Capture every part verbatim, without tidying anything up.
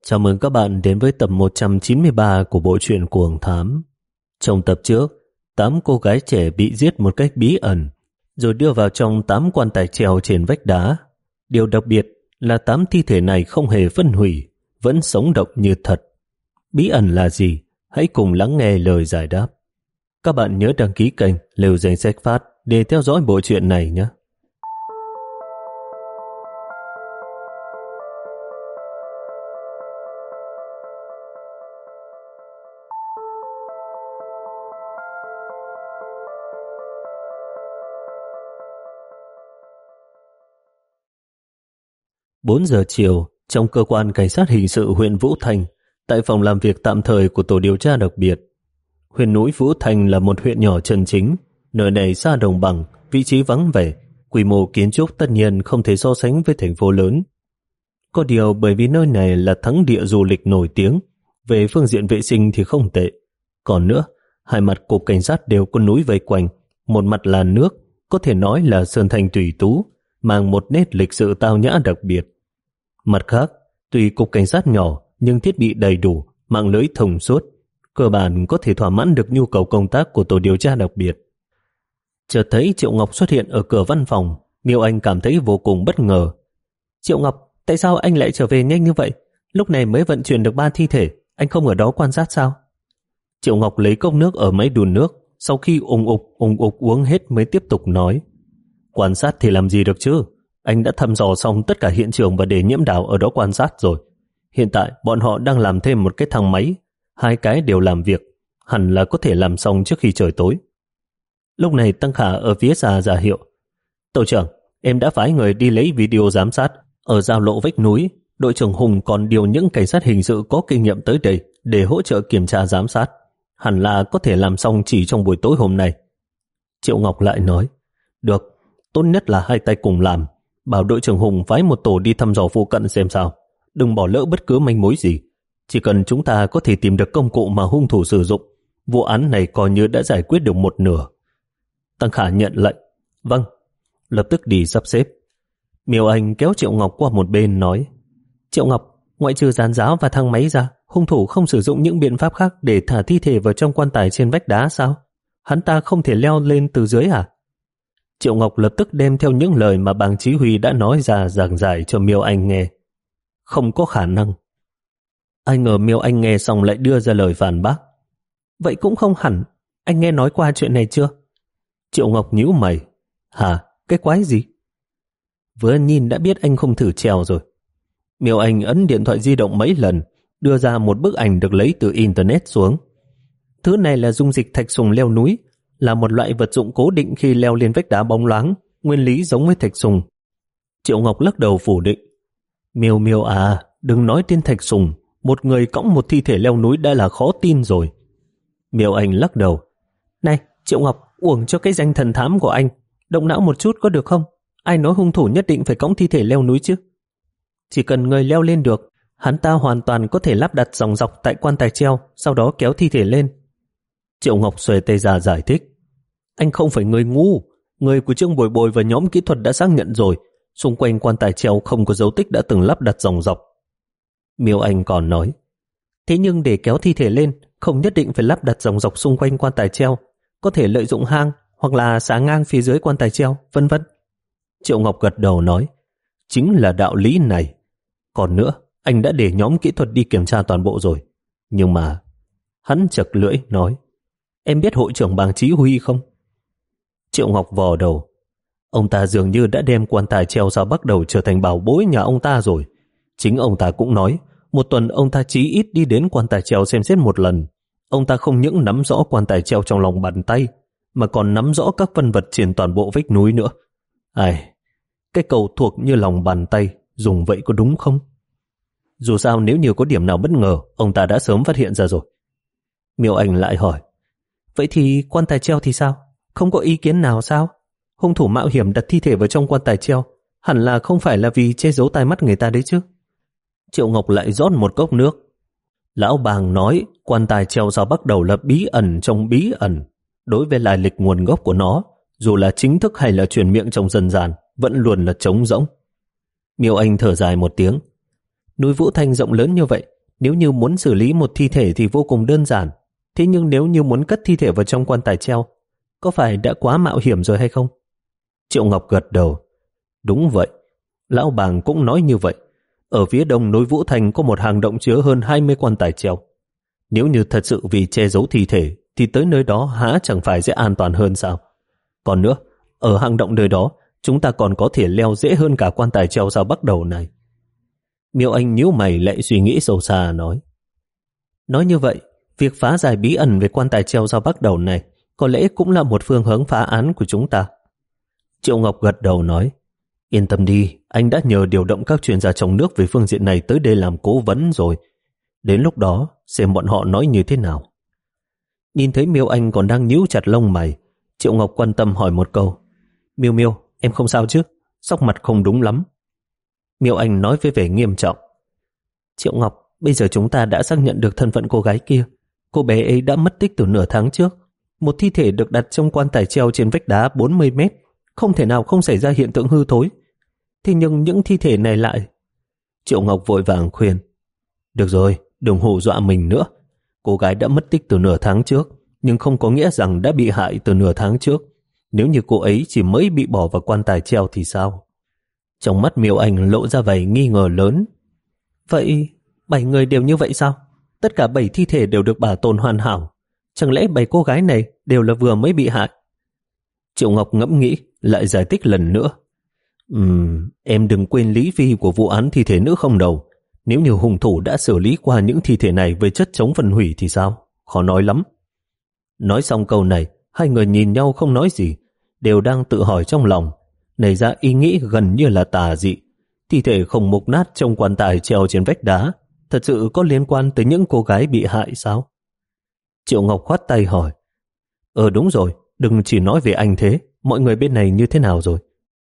Chào mừng các bạn đến với tập một trăm chín mươi ba của bộ truyện Cuồng Thám. Trong tập trước, tám cô gái trẻ bị giết một cách bí ẩn, rồi đưa vào trong tám quan tài treo trên vách đá. Điều đặc biệt là tám thi thể này không hề phân hủy, vẫn sống động như thật. Bí ẩn là gì? Hãy cùng lắng nghe lời giải đáp. Các bạn nhớ đăng ký kênh Lều Danh Sách Phát để theo dõi bộ truyện này nhé. bốn giờ chiều, trong cơ quan cảnh sát hình sự huyện Vũ Thanh, tại phòng làm việc tạm thời của tổ điều tra đặc biệt. Huyện núi Vũ Thanh là một huyện nhỏ chân chính, nơi này xa đồng bằng, vị trí vắng vẻ, quy mô kiến trúc tất nhiên không thể so sánh với thành phố lớn. Có điều bởi vì nơi này là thắng địa du lịch nổi tiếng, về phương diện vệ sinh thì không tệ. Còn nữa, hai mặt cục cảnh sát đều có núi vây quanh, một mặt là nước, có thể nói là sơn thanh thủy tú, mang một nét lịch sự tao nhã đặc biệt. Mặt khác, tuy cục cảnh sát nhỏ nhưng thiết bị đầy đủ, mạng lưới thông suốt, cơ bản có thể thỏa mãn được nhu cầu công tác của tổ điều tra đặc biệt. Chợt thấy Triệu Ngọc xuất hiện ở cửa văn phòng, Miêu Anh cảm thấy vô cùng bất ngờ. Triệu Ngọc, tại sao anh lại trở về nhanh như vậy? Lúc này mới vận chuyển được ba thi thể, anh không ở đó quan sát sao? Triệu Ngọc lấy cốc nước ở máy đun nước, sau khi ùng ục ùng ục uống hết mới tiếp tục nói. Quan sát thì làm gì được chứ? Anh đã thăm dò xong tất cả hiện trường và để Nhiễm Đào ở đó quan sát rồi. Hiện tại bọn họ đang làm thêm một cái thang máy, hai cái đều làm việc, hẳn là có thể làm xong trước khi trời tối. Lúc này Tăng Khả ở phía xa ra hiệu. Tổ trưởng, em đã phái người đi lấy video giám sát ở giao lộ vách núi. Đội trưởng Hùng còn điều những cảnh sát hình sự có kinh nghiệm tới đây để hỗ trợ kiểm tra giám sát. Hẳn là có thể làm xong chỉ trong buổi tối hôm nay. Triệu Ngọc lại nói, được, tốt nhất là hai tay cùng làm. Bảo đội trưởng Hùng phái một tổ đi thăm dò phụ cận xem sao. Đừng bỏ lỡ bất cứ manh mối gì. Chỉ cần chúng ta có thể tìm được công cụ mà hung thủ sử dụng, vụ án này coi như đã giải quyết được một nửa. Tăng Khả nhận lệnh. Vâng, lập tức đi sắp xếp. Miêu Anh kéo Triệu Ngọc qua một bên nói, Triệu Ngọc, ngoại trừ giàn giáo và thang máy ra, hung thủ không sử dụng những biện pháp khác để thả thi thể vào trong quan tài trên vách đá sao? Hắn ta không thể leo lên từ dưới à? Triệu Ngọc lập tức đem theo những lời mà bàng Chí Huy đã nói ra giảng giải cho Miêu Anh nghe. Không có khả năng. Ai ngờ Miêu Anh nghe xong lại đưa ra lời phản bác. Vậy cũng không hẳn. Anh nghe nói qua chuyện này chưa? Triệu Ngọc nhíu mày. Hả? Cái quái gì? Vừa nhìn đã biết anh không thử trèo rồi. Miêu Anh ấn điện thoại di động mấy lần, đưa ra một bức ảnh được lấy từ Internet xuống. Thứ này là dung dịch thạch sùng leo núi, là một loại vật dụng cố định khi leo lên vách đá bóng loáng, nguyên lý giống với thạch sùng. Triệu Ngọc lắc đầu phủ định. Miêu Miêu à, đừng nói tên thạch sùng, một người cõng một thi thể leo núi đã là khó tin rồi. Miêu Anh lắc đầu. Này, Triệu Ngọc, uổng cho cái danh thần thám của anh, động não một chút có được không? Ai nói hung thủ nhất định phải cõng thi thể leo núi chứ? Chỉ cần người leo lên được, hắn ta hoàn toàn có thể lắp đặt dòng dọc tại quan tài treo, sau đó kéo thi thể lên. Triệu Ngọc xuề tay ra giải thích. Anh không phải người ngu, người của Trương Bồi Bồi và nhóm kỹ thuật đã xác nhận rồi, xung quanh quan tài treo không có dấu tích đã từng lắp đặt dòng dọc. Miêu Anh còn nói, thế nhưng để kéo thi thể lên, không nhất định phải lắp đặt dòng dọc xung quanh quan tài treo, có thể lợi dụng hang hoặc là xá ngang phía dưới quan tài treo, vân vân. Triệu Ngọc gật đầu nói, chính là đạo lý này. Còn nữa, anh đã để nhóm kỹ thuật đi kiểm tra toàn bộ rồi. Nhưng mà, hắn chật lưỡi nói, em biết hội trưởng bàng Chí Huy không? Triệu Ngọc vò đầu. Ông ta dường như đã đem quan tài treo ra bắt đầu trở thành bảo bối nhà ông ta rồi. Chính ông ta cũng nói, một tuần ông ta chí ít đi đến quan tài treo xem xét một lần. Ông ta không những nắm rõ quan tài treo trong lòng bàn tay, mà còn nắm rõ các vân vật trên toàn bộ vách núi nữa. Ai, cái cầu thuộc như lòng bàn tay, dùng vậy có đúng không? Dù sao nếu như có điểm nào bất ngờ, ông ta đã sớm phát hiện ra rồi. Miêu Anh lại hỏi, vậy thì quan tài treo thì sao? Không có ý kiến nào sao? Hung thủ mạo hiểm đặt thi thể vào trong quan tài treo, hẳn là không phải là vì che giấu tai mắt người ta đấy chứ? Triệu Ngọc lại rót một cốc nước. Lão Bàng nói quan tài treo ra bắt đầu là bí ẩn trong bí ẩn. Đối với lai lịch nguồn gốc của nó, dù là chính thức hay là truyền miệng trong dân gian, vẫn luôn là trống rỗng. Miêu Anh thở dài một tiếng. Núi Vũ Thanh rộng lớn như vậy, Nếu như muốn xử lý một thi thể thì vô cùng đơn giản. Thế nhưng nếu như muốn cất thi thể vào trong quan tài treo, có phải đã quá mạo hiểm rồi hay không? Triệu Ngọc gật đầu. Đúng vậy. Lão Bàng cũng nói như vậy. Ở phía đông núi Vũ Thành có một hang động chứa hơn hai mươi quan tài treo. Nếu như thật sự vì che giấu thi thể, thì tới nơi đó há chẳng phải sẽ an toàn hơn sao? Còn nữa, ở hang động nơi đó, chúng ta còn có thể leo dễ hơn cả quan tài treo sao bắt đầu này. Miêu Anh nhíu mày lại suy nghĩ sâu xa nói. Nói như vậy, việc phá giải bí ẩn về quan tài treo sao bắt đầu này có lẽ cũng là một phương hướng phá án của chúng ta. Triệu Ngọc gật đầu nói, yên tâm đi, anh đã nhờ điều động các chuyên gia trong nước về phương diện này tới đây làm cố vấn rồi. Đến lúc đó, xem bọn họ nói như thế nào. Nhìn thấy Miêu Anh còn đang nhíu chặt lông mày, Triệu Ngọc quan tâm hỏi một câu. Miêu Miêu, em không sao chứ? Sắc mặt không đúng lắm. Miêu Anh nói với vẻ nghiêm trọng. Triệu Ngọc, bây giờ chúng ta đã xác nhận được thân phận cô gái kia. Cô bé ấy đã mất tích từ nửa tháng trước. Một thi thể được đặt trong quan tài treo trên vách đá bốn mươi mét, không thể nào không xảy ra hiện tượng hư thối. Thế nhưng những thi thể này lại... Triệu Ngọc vội vàng khuyên. Được rồi, đừng hù dọa mình nữa. Cô gái đã mất tích từ nửa tháng trước, nhưng không có nghĩa rằng đã bị hại từ nửa tháng trước. Nếu như cô ấy chỉ mới bị bỏ vào quan tài treo thì sao? Trong mắt Miêu Anh lộ ra vẻ nghi ngờ lớn. Vậy, bảy người đều như vậy sao? Tất cả bảy thi thể đều được bảo tồn hoàn hảo. Chẳng lẽ bảy cô gái này đều là vừa mới bị hại? Triệu Ngọc ngẫm nghĩ, lại giải thích lần nữa. Ừm, em đừng quên lý vi của vụ án thi thể nữ không đầu. Nếu như hung thủ đã xử lý qua những thi thể này với chất chống phân hủy thì sao? Khó nói lắm. Nói xong câu này, hai người nhìn nhau không nói gì, đều đang tự hỏi trong lòng, nảy ra ý nghĩ gần như là tà dị. Thi thể không mục nát trong quan tài treo trên vách đá, thật sự có liên quan tới những cô gái bị hại sao? Triệu Ngọc khoát tay hỏi. Ờ đúng rồi, đừng chỉ nói về anh thế, mọi người bên này như thế nào rồi?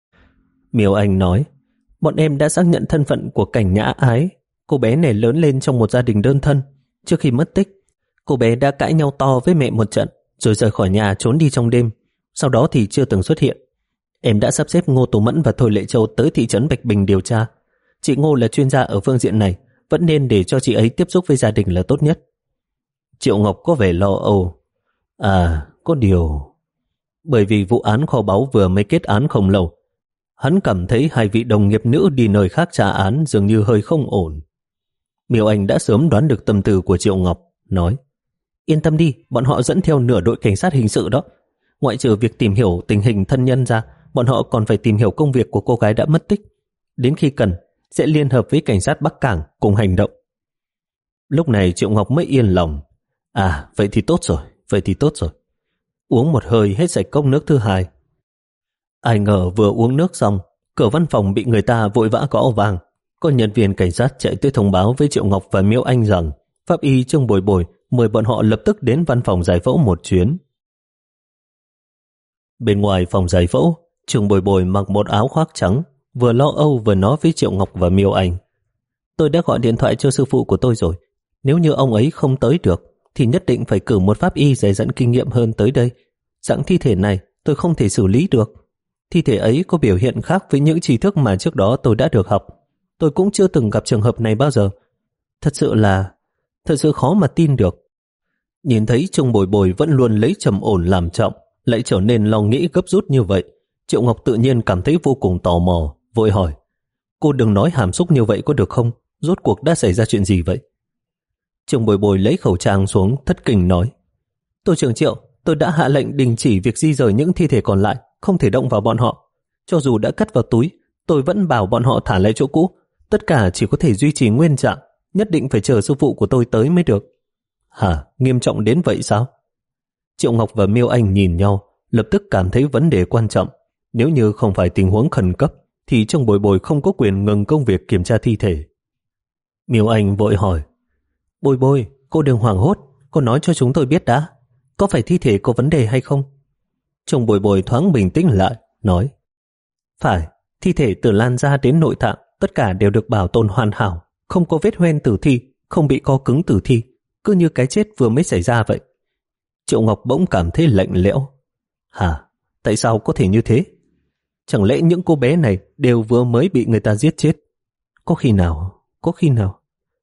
Miêu Anh nói, bọn em đã xác nhận thân phận của Cảnh Nhã Ái. Cô bé này lớn lên trong một gia đình đơn thân. Trước khi mất tích, cô bé đã cãi nhau to với mẹ một trận, rồi rời khỏi nhà trốn đi trong đêm. Sau đó thì chưa từng xuất hiện. Em đã sắp xếp Ngô Tú Mẫn và Thôi Lệ Châu tới thị trấn Bạch Bình điều tra. Chị Ngô là chuyên gia ở phương diện này, vẫn nên để cho chị ấy tiếp xúc với gia đình là tốt nhất. Triệu Ngọc có vẻ lo âu. À, có điều... Bởi vì vụ án kho báu vừa mới kết án không lâu, hắn cảm thấy hai vị đồng nghiệp nữ đi nơi khác trả án dường như hơi không ổn. Miêu Anh đã sớm đoán được tâm tư của Triệu Ngọc, nói, yên tâm đi, bọn họ dẫn theo nửa đội cảnh sát hình sự đó. Ngoại trừ việc tìm hiểu tình hình thân nhân ra, bọn họ còn phải tìm hiểu công việc của cô gái đã mất tích. Đến khi cần, sẽ liên hợp với cảnh sát Bắc Cảng cùng hành động. Lúc này Triệu Ngọc mới yên lòng. À, vậy thì tốt rồi, vậy thì tốt rồi. Uống một hơi hết sạch cốc nước thứ hai. Ai ngờ vừa uống nước xong, cửa văn phòng bị người ta vội vã gõ vang. Có nhân viên cảnh sát chạy tới thông báo với Triệu Ngọc và Miêu Anh rằng pháp y Trương Bồi Bồi mời bọn họ lập tức đến văn phòng giải phẫu một chuyến. Bên ngoài phòng giải phẫu, Trương Bồi Bồi mặc một áo khoác trắng, vừa lo âu vừa nói với Triệu Ngọc và Miêu Anh. Tôi đã gọi điện thoại cho sư phụ của tôi rồi. Nếu như ông ấy không tới được, thì nhất định phải cử một pháp y dày dặn kinh nghiệm hơn tới đây. Dạng thi thể này tôi không thể xử lý được. Thi thể ấy có biểu hiện khác với những tri thức mà trước đó tôi đã được học. Tôi cũng chưa từng gặp trường hợp này bao giờ. Thật sự là... Thật sự khó mà tin được. Nhìn thấy Trương Bồi Bồi vẫn luôn lấy trầm ổn làm trọng, lại trở nên lo nghĩ gấp rút như vậy, Triệu Ngọc tự nhiên cảm thấy vô cùng tò mò, vội hỏi, cô đừng nói hàm xúc như vậy có được không? Rốt cuộc đã xảy ra chuyện gì vậy? Trương Bồi Bồi lấy khẩu trang xuống, thất kinh nói, Tô trưởng Triệu, tôi đã hạ lệnh đình chỉ việc di rời những thi thể còn lại, không thể động vào bọn họ. Cho dù đã cất vào túi, tôi vẫn bảo bọn họ thả lại chỗ cũ. Tất cả chỉ có thể duy trì nguyên trạng, nhất định phải chờ sư phụ của tôi tới mới được. Hả? Nghiêm trọng đến vậy sao? Triệu Ngọc và Miêu Anh nhìn nhau, lập tức cảm thấy vấn đề quan trọng. Nếu như không phải tình huống khẩn cấp, thì Trương Bồi Bồi không có quyền ngừng công việc kiểm tra thi thể. Miêu Anh vội hỏi, Bồi Bồi, cô đừng hoảng hốt, cô nói cho chúng tôi biết đã. Có phải thi thể có vấn đề hay không? Trương Bồi Bồi thoáng bình tĩnh lại, nói, phải, thi thể từ lan da đến nội tạng, tất cả đều được bảo tồn hoàn hảo, không có vết hoen tử thi, không bị co cứng tử thi, cứ như cái chết vừa mới xảy ra vậy. Triệu Ngọc bỗng cảm thấy lạnh lẽo. Hả? Tại sao có thể như thế? Chẳng lẽ những cô bé này đều vừa mới bị người ta giết chết? Có khi nào? Có khi nào?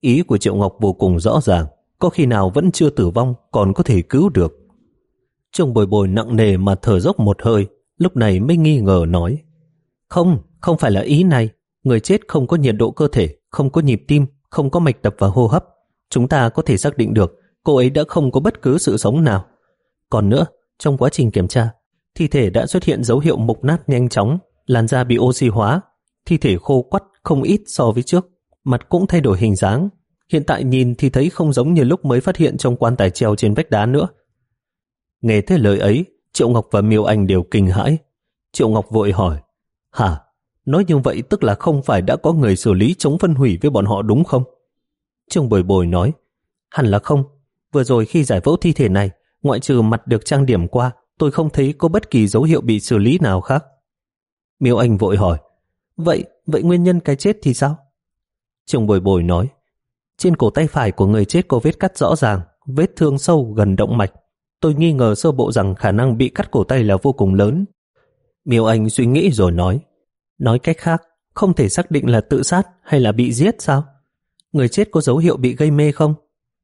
Ý của Triệu Ngọc vô cùng rõ ràng, có khi nào vẫn chưa tử vong còn có thể cứu được. Trương Bồi Bồi nặng nề mà thở dốc một hơi, lúc này mới nghi ngờ nói: Không, không phải là ý này. Người chết không có nhiệt độ cơ thể, không có nhịp tim, không có mạch đập và hô hấp. Chúng ta có thể xác định được cô ấy đã không có bất cứ sự sống nào. Còn nữa, trong quá trình kiểm tra, thi thể đã xuất hiện dấu hiệu mục nát nhanh chóng, làn da bị oxy hóa, thi thể khô quắt không ít so với trước, mặt cũng thay đổi hình dáng. Hiện tại nhìn thì thấy không giống như lúc mới phát hiện trong quan tài treo trên vách đá nữa. Nghe thấy lời ấy, Triệu Ngọc và Miêu Anh đều kinh hãi. Triệu Ngọc vội hỏi: Hả? Nói như vậy tức là không phải đã có người xử lý chống phân hủy với bọn họ đúng không? Trương Bồi Bồi nói: Hẳn là không. Vừa rồi khi giải phẫu thi thể này, ngoại trừ mặt được trang điểm qua, tôi không thấy có bất kỳ dấu hiệu bị xử lý nào khác. Miêu Anh vội hỏi: Vậy, vậy nguyên nhân cái chết thì sao? Trương Bồi Bồi nói: Trên cổ tay phải của người chết có vết cắt rõ ràng, vết thương sâu gần động mạch. Tôi nghi ngờ sơ bộ rằng khả năng bị cắt cổ tay là vô cùng lớn. Miêu Anh suy nghĩ rồi nói: Nói cách khác, không thể xác định là tự sát hay là bị giết sao? Người chết có dấu hiệu bị gây mê không?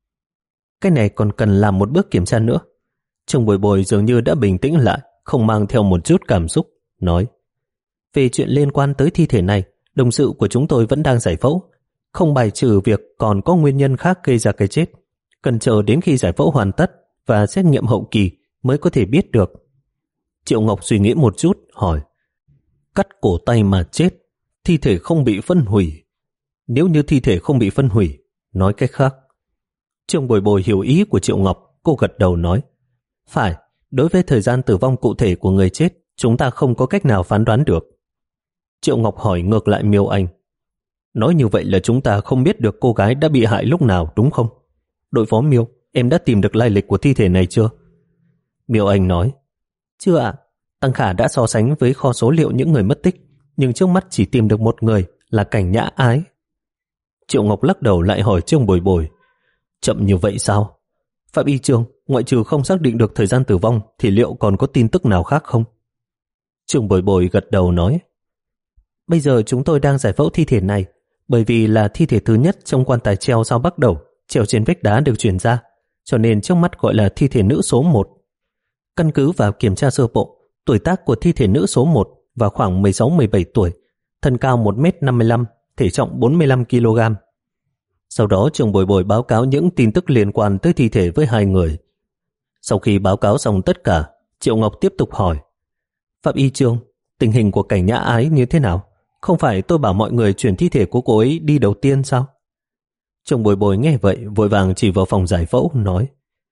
Cái này còn cần làm một bước kiểm tra nữa. Trương Bồi Bồi dường như đã bình tĩnh lại, không mang theo một chút cảm xúc, nói: Về chuyện liên quan tới thi thể này, đồng sự của chúng tôi vẫn đang giải phẫu, không bài trừ việc còn có nguyên nhân khác gây ra cái chết. Cần chờ đến khi giải phẫu hoàn tất và xét nghiệm hậu kỳ mới có thể biết được. Triệu Ngọc suy nghĩ một chút, hỏi: Cắt cổ tay mà chết, thi thể không bị phân hủy. Nếu như thi thể không bị phân hủy, nói cách khác. Trương Bồi Bồi hiểu ý của Triệu Ngọc, cô gật đầu nói: Phải, đối với thời gian tử vong cụ thể của người chết, chúng ta không có cách nào phán đoán được. Triệu Ngọc hỏi ngược lại Miêu Anh: Nói như vậy là chúng ta không biết được cô gái đã bị hại lúc nào đúng không? Đội phó Miêu, em đã tìm được lai lịch của thi thể này chưa? Miêu Anh nói: Chưa ạ. Tăng Khả đã so sánh với kho số liệu những người mất tích, nhưng trước mắt chỉ tìm được một người là Cảnh Nhã Ái. Triệu Ngọc lắc đầu lại hỏi Trương Bồi Bồi: Chậm như vậy sao? Phạm y Trương, ngoại trừ không xác định được thời gian tử vong thì liệu còn có tin tức nào khác không? Trương Bồi Bồi gật đầu nói: Bây giờ chúng tôi đang giải phẫu thi thể này, bởi vì là thi thể thứ nhất trong quan tài treo sau bắt đầu, treo trên vách đá được chuyển ra, cho nên trước mắt gọi là thi thể nữ số một. Căn cứ vào kiểm tra sơ bộ, tuổi tác của thi thể nữ số một vào khoảng mười sáu mười bảy tuổi, thân cao một mét năm mươi lăm, thể trọng bốn mươi lăm ki lô gam. Sau đó Trương Bồi Bồi báo cáo những tin tức liên quan tới thi thể với hai người. Sau khi báo cáo xong tất cả, Triệu Ngọc tiếp tục hỏi: Phạm y Trương, tình hình của Cảnh Nhã Ái như thế nào? Không phải tôi bảo mọi người chuyển thi thể của cô ấy đi đầu tiên sao? Trương Bồi Bồi nghe vậy vội vàng chỉ vào phòng giải phẫu nói: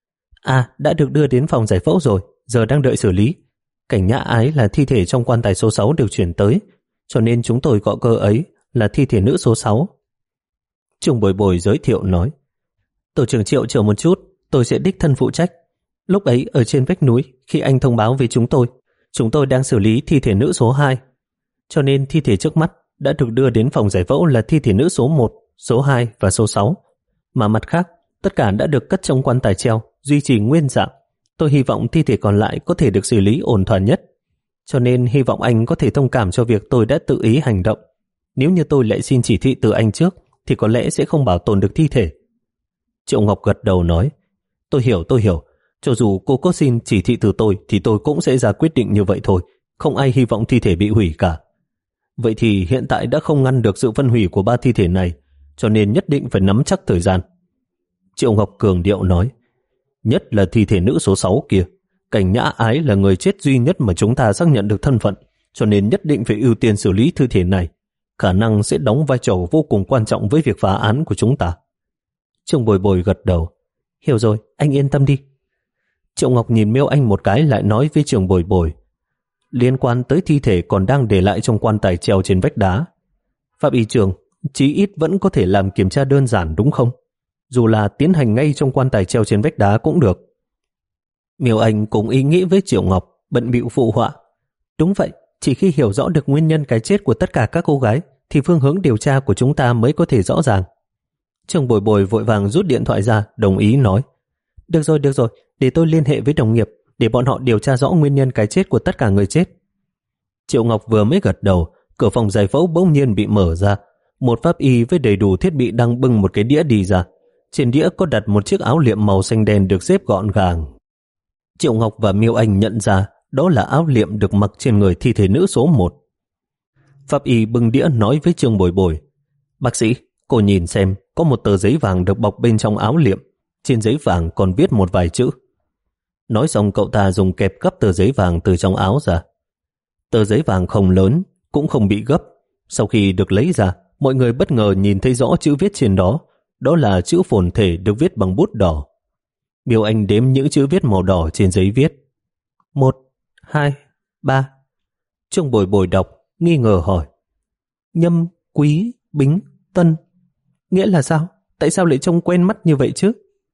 À, đã được đưa đến phòng giải phẫu rồi, giờ đang đợi xử lý. Cảnh Nhã Ái là thi thể trong quan tài số sáu được chuyển tới, cho nên chúng tôi gọi cô ấy là thi thể nữ số sáu. Trương Bồi Bồi giới thiệu nói: Tổ trưởng Triệu chờ một chút, tôi sẽ đích thân phụ trách. Lúc ấy ở trên vách núi, khi anh thông báo với chúng tôi, chúng tôi đang xử lý thi thể nữ số hai. Cho nên thi thể trước mắt đã được đưa đến phòng giải phẫu là thi thể nữ số một, số hai và số sáu. Mà mặt khác, tất cả đã được cất trong quan tài treo, duy trì nguyên dạng. Tôi hy vọng thi thể còn lại có thể được xử lý ổn thỏa nhất. Cho nên hy vọng anh có thể thông cảm cho việc tôi đã tự ý hành động. Nếu như tôi lại xin chỉ thị từ anh trước, thì có lẽ sẽ không bảo tồn được thi thể. Triệu Ngọc gật đầu nói: Tôi hiểu, tôi hiểu. Cho dù cô có xin chỉ thị từ tôi, thì tôi cũng sẽ ra quyết định như vậy thôi. Không ai hy vọng thi thể bị hủy cả. Vậy thì hiện tại đã không ngăn được sự phân hủy của ba thi thể này, cho nên nhất định phải nắm chắc thời gian. Triệu Ngọc cường điệu nói: Nhất là thi thể nữ số sáu kia. Cảnh Nhã Ái là người chết duy nhất mà chúng ta xác nhận được thân phận, cho nên nhất định phải ưu tiên xử lý thi thể này. Khả năng sẽ đóng vai trò vô cùng quan trọng với việc phá án của chúng ta. Trương Bồi Bồi gật đầu: Hiểu rồi, anh yên tâm đi. Triệu Ngọc nhìn Miêu Anh một cái lại nói với Trương Bồi Bồi: Liên quan tới thi thể còn đang để lại trong quan tài treo trên vách đá, Phạm y Trường, chí ít vẫn có thể làm kiểm tra đơn giản đúng không? Dù là tiến hành ngay trong quan tài treo trên vách đá cũng được. Miêu Anh cũng ý nghĩ với Triệu Ngọc, bận bịu phụ họa: Đúng vậy, chỉ khi hiểu rõ được nguyên nhân cái chết của tất cả các cô gái thì phương hướng điều tra của chúng ta mới có thể rõ ràng. Trương Bồi Bồi vội vàng rút điện thoại ra, đồng ý nói: Được rồi, được rồi, để tôi liên hệ với đồng nghiệp để bọn họ điều tra rõ nguyên nhân cái chết của tất cả người chết. Triệu Ngọc vừa mới gật đầu, cửa phòng giải phẫu bỗng nhiên bị mở ra. một pháp y với đầy đủ thiết bị đang bưng một cái đĩa đi ra. Trên đĩa có đặt một chiếc áo liệm màu xanh đen được xếp gọn gàng. Triệu Ngọc và Miêu Anh nhận ra đó là áo liệm được mặc trên người thi thể nữ số một. Pháp y bưng đĩa nói với Trương Bồi Bồi: "Bác sĩ, cô nhìn xem, có một tờ giấy vàng được bọc bên trong áo liệm. Trên giấy vàng còn viết một vài chữ." Nói xong cậu ta dùng kẹp gấp tờ giấy vàng từ trong áo ra. Tờ giấy vàng không lớn, cũng không bị gấp. Sau khi được lấy ra, mọi người bất ngờ nhìn thấy rõ chữ viết trên đó. Đó là chữ phồn thể được viết bằng bút đỏ. Miêu Anh đếm những chữ viết màu đỏ trên giấy viết. Một, hai, ba. Trương Bồi Bồi đọc, nghi ngờ hỏi: Nhâm, Quý, Bính, Tân. Nghĩa là sao? Tại sao lại trông quen mắt như vậy chứ?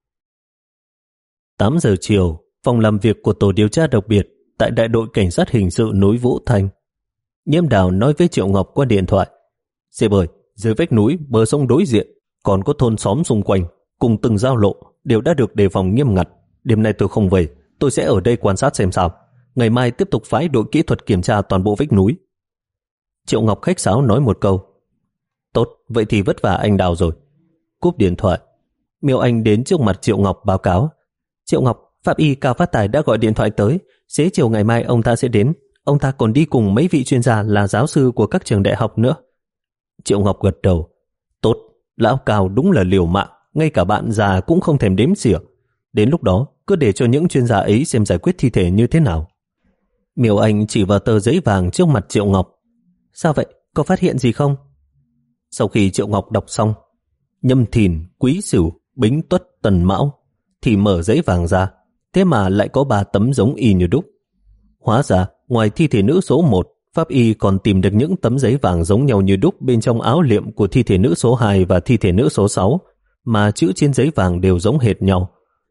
tám giờ chiều, phòng làm việc của tổ điều tra đặc biệt tại đại đội cảnh sát hình sự núi Vũ Thanh. Nhiễm Đào nói với Triệu Ngọc qua điện thoại: "Sếp ơi, dưới vách núi bờ sông đối diện còn có thôn xóm xung quanh cùng từng giao lộ đều đã được đề phòng nghiêm ngặt. Đêm nay tôi không về, tôi sẽ ở đây quan sát xem sao. Ngày mai tiếp tục phái đội kỹ thuật kiểm tra toàn bộ vách núi." Triệu Ngọc khách sáo nói một câu: "Tốt, vậy thì vất vả anh Đào rồi." Cúp điện thoại, Miêu Anh đến trước mặt Triệu Ngọc báo cáo: "Triệu Ngọc, pháp y Cao Phát Tài đã gọi điện thoại tới, xế chiều ngày mai ông ta sẽ đến. Ông ta còn đi cùng mấy vị chuyên gia là giáo sư của các trường đại học nữa." Triệu Ngọc gật đầu: "Tốt, lão Cao đúng là liều mạng, ngay cả bạn già cũng không thèm đếm xỉa. Đến lúc đó cứ để cho những chuyên gia ấy xem giải quyết thi thể như thế nào." Miêu Anh chỉ vào tờ giấy vàng trước mặt Triệu Ngọc: "Sao vậy? Có phát hiện gì không?" Sau khi Triệu Ngọc đọc xong Nhâm Thìn, Quý Sửu, Bính Tuất, Tần Mão thì mở giấy vàng ra, thế mà lại có ba tấm giống y như đúc. Hóa ra ngoài thi thể nữ số một, pháp y còn tìm được những tấm giấy vàng giống nhau như đúc bên trong áo liệm của thi thể nữ số hai và thi thể nữ số sáu, mà chữ trên giấy vàng đều giống hệt nhau.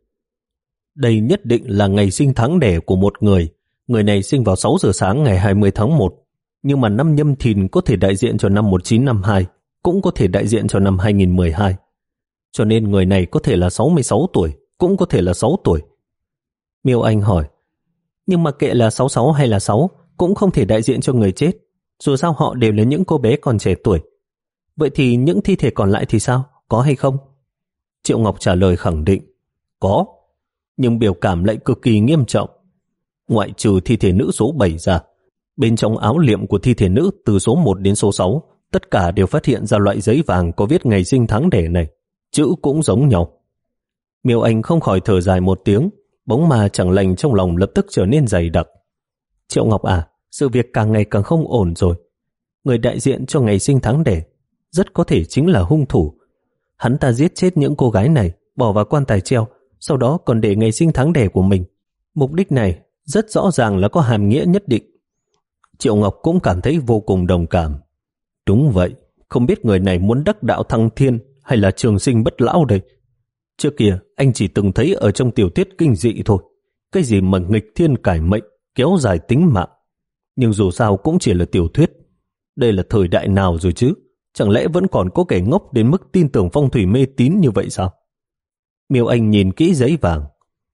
Đây nhất định là ngày sinh tháng đẻ của một người. Người này sinh vào sáu giờ sáng ngày hai mươi tháng một, nhưng mà năm Nhâm Thìn có thể đại diện cho năm một nghìn chín trăm năm mươi hai, cũng có thể đại diện cho năm hai nghìn không trăm mười hai. Cho nên người này có thể là sáu mươi sáu tuổi, cũng có thể là sáu tuổi. Miêu Anh hỏi: "Nhưng mà kệ là sáu mươi sáu hay là sáu, cũng không thể đại diện cho người chết. Dù sao họ đều là những cô bé còn trẻ tuổi. Vậy thì những thi thể còn lại thì sao? Có hay không?" Triệu Ngọc trả lời khẳng định: "Có, nhưng biểu cảm lại cực kỳ nghiêm trọng. Ngoại trừ thi thể nữ số bảy ra, bên trong áo liệm của thi thể nữ từ số một đến số sáu, tất cả đều phát hiện ra loại giấy vàng có viết ngày sinh tháng đẻ này, chữ cũng giống nhau." Miêu Anh không khỏi thở dài một tiếng, bóng ma chẳng lành trong lòng lập tức trở nên dày đặc. "Triệu Ngọc à, sự việc càng ngày càng không ổn rồi. Người đại diện cho ngày sinh tháng đẻ rất có thể chính là hung thủ. Hắn ta giết chết những cô gái này, bỏ vào quan tài treo, sau đó còn để ngày sinh tháng đẻ của mình. Mục đích này rất rõ ràng là có hàm nghĩa nhất định." Triệu Ngọc cũng cảm thấy vô cùng đồng cảm. Đúng vậy, không biết người này muốn đắc đạo thăng thiên hay là trường sinh bất lão đây. Trước kia anh chỉ từng thấy ở trong tiểu thuyết kinh dị thôi, cái gì mà nghịch thiên cải mệnh, kéo dài tính mạng. Nhưng dù sao cũng chỉ là tiểu thuyết. Đây là thời đại nào rồi chứ? Chẳng lẽ vẫn còn có kẻ ngốc đến mức tin tưởng phong thủy mê tín như vậy sao? Miêu Anh nhìn kỹ giấy vàng.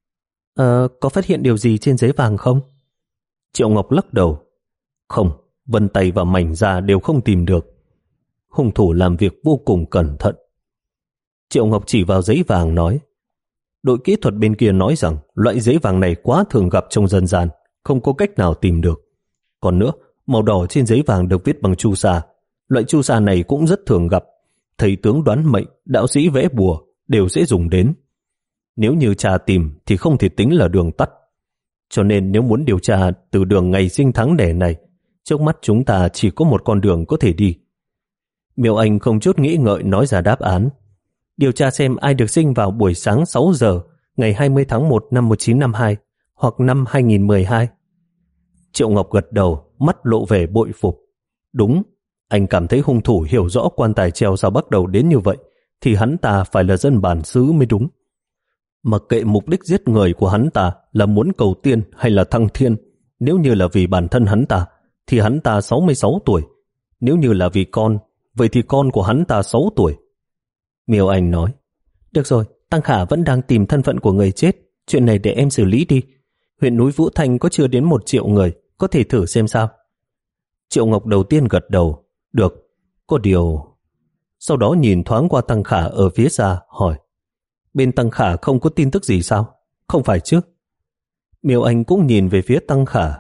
Ờ, có phát hiện điều gì trên giấy vàng không? Triệu Ngọc lắc đầu. Không, vân tay và mảnh da đều không tìm được. Hung thủ làm việc vô cùng cẩn thận. Triệu Ngọc chỉ vào giấy vàng nói: đội kỹ thuật bên kia nói rằng loại giấy vàng này quá thường gặp trong dân gian, không có cách nào tìm được. Còn nữa, màu đỏ trên giấy vàng được viết bằng chu sa. Loại chu sa này cũng rất thường gặp. Thầy tướng đoán mệnh, đạo sĩ vẽ bùa đều sẽ dùng đến. Nếu như tra tìm thì không thể tính là đường tắt. Cho nên nếu muốn điều tra từ đường ngày sinh tháng đẻ này, trước mắt chúng ta chỉ có một con đường có thể đi. Miêu Anh không chút nghĩ ngợi nói ra đáp án. Điều tra xem ai được sinh vào buổi sáng sáu giờ ngày hai mươi tháng một năm một nghìn chín trăm năm mươi hai hoặc năm hai nghìn không trăm mười hai. Triệu Ngọc gật đầu, mắt lộ vẻ bội phục. Đúng, anh cảm thấy hung thủ hiểu rõ quan tài treo sao bắt đầu đến như vậy, thì hắn ta phải là dân bản xứ mới đúng. Mặc kệ mục đích giết người của hắn ta là muốn cầu tiên hay là thăng thiên, nếu như là vì bản thân hắn ta, thì hắn ta sáu mươi sáu tuổi. Nếu như là vì con, vậy thì con của hắn ta sáu tuổi. Miêu Anh nói: được rồi, Tăng Khả vẫn đang tìm thân phận của người chết. Chuyện này để em xử lý đi. Huyện núi Vũ Thanh có chưa đến một triệu người, có thể thử xem sao. Triệu Ngọc đầu tiên gật đầu. Được, có điều... sau đó nhìn thoáng qua Tăng Khả ở phía xa, hỏi: bên Tăng Khả không có tin tức gì sao? Không phải chứ? Miêu Anh cũng nhìn về phía Tăng Khả.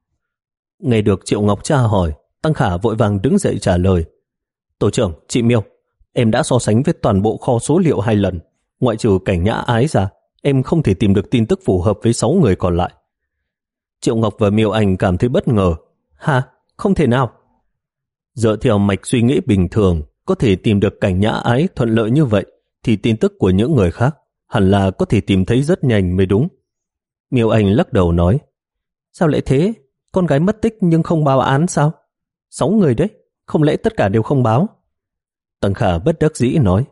Nghe được Triệu Ngọc tra hỏi, Tăng Khả vội vàng đứng dậy trả lời: tổ trưởng, chị Miêu, em đã so sánh với toàn bộ kho số liệu hai lần, ngoại trừ Cảnh Nhã Ái ra, em không thể tìm được tin tức phù hợp với sáu người còn lại. Triệu Ngọc và Miêu Anh cảm thấy bất ngờ. Hả? Không thể nào. Dựa theo mạch suy nghĩ bình thường, có thể tìm được Cảnh Nhã Ái thuận lợi như vậy, thì tin tức của những người khác hẳn là có thể tìm thấy rất nhanh mới đúng. Miêu Anh lắc đầu nói: sao lại thế? Con gái mất tích nhưng không báo án sao? Sáu người đấy, không lẽ tất cả đều không báo? Tăng Khả bất đắc dĩ nói: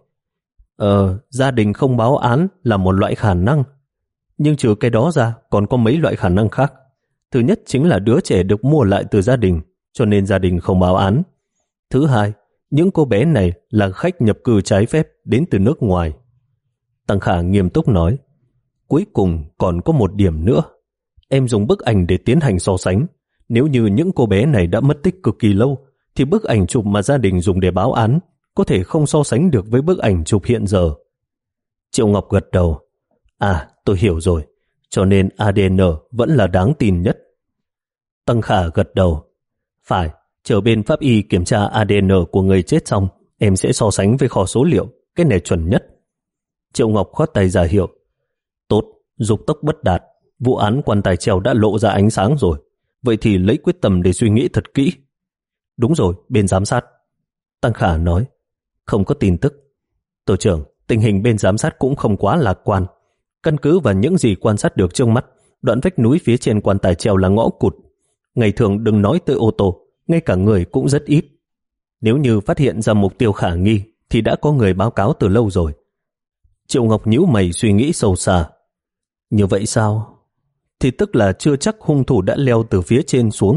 Ờ, gia đình không báo án là một loại khả năng, nhưng trừ cái đó ra còn có mấy loại khả năng khác. Thứ nhất chính là đứa trẻ được mua lại từ gia đình, cho nên gia đình không báo án. Thứ hai, những cô bé này là khách nhập cư trái phép đến từ nước ngoài. Tăng Khả nghiêm túc nói: cuối cùng còn có một điểm nữa. Em dùng bức ảnh để tiến hành so sánh. Nếu như những cô bé này đã mất tích cực kỳ lâu, thì bức ảnh chụp mà gia đình dùng để báo án có thể không so sánh được với bức ảnh chụp hiện giờ. Triệu Ngọc gật đầu: À, tôi hiểu rồi, cho nên a đê en vẫn là đáng tin nhất. Tăng Khả gật đầu: phải, chờ bên pháp y kiểm tra a đê en của người chết xong, em sẽ so sánh với kho số liệu, cái này chuẩn nhất. Triệu Ngọc khoát tay ra hiệu: tốt, dục tốc bất đạt, vụ án quan tài treo đã lộ ra ánh sáng rồi, vậy thì lấy quyết tâm để suy nghĩ thật kỹ. Đúng rồi, bên giám sát. Tăng Khả nói: không có tin tức. Tổ trưởng, tình hình bên giám sát cũng không quá lạc quan. Căn cứ vào những gì quan sát được trước mắt, đoạn vách núi phía trên quan tài treo là ngõ cụt. Ngày thường đừng nói tới ô tô, ngay cả người cũng rất ít. Nếu như phát hiện ra mục tiêu khả nghi thì đã có người báo cáo từ lâu rồi. Triệu Ngọc nhíu mày suy nghĩ sâu xa. Như vậy sao? Thì tức là chưa chắc hung thủ đã leo từ phía trên xuống.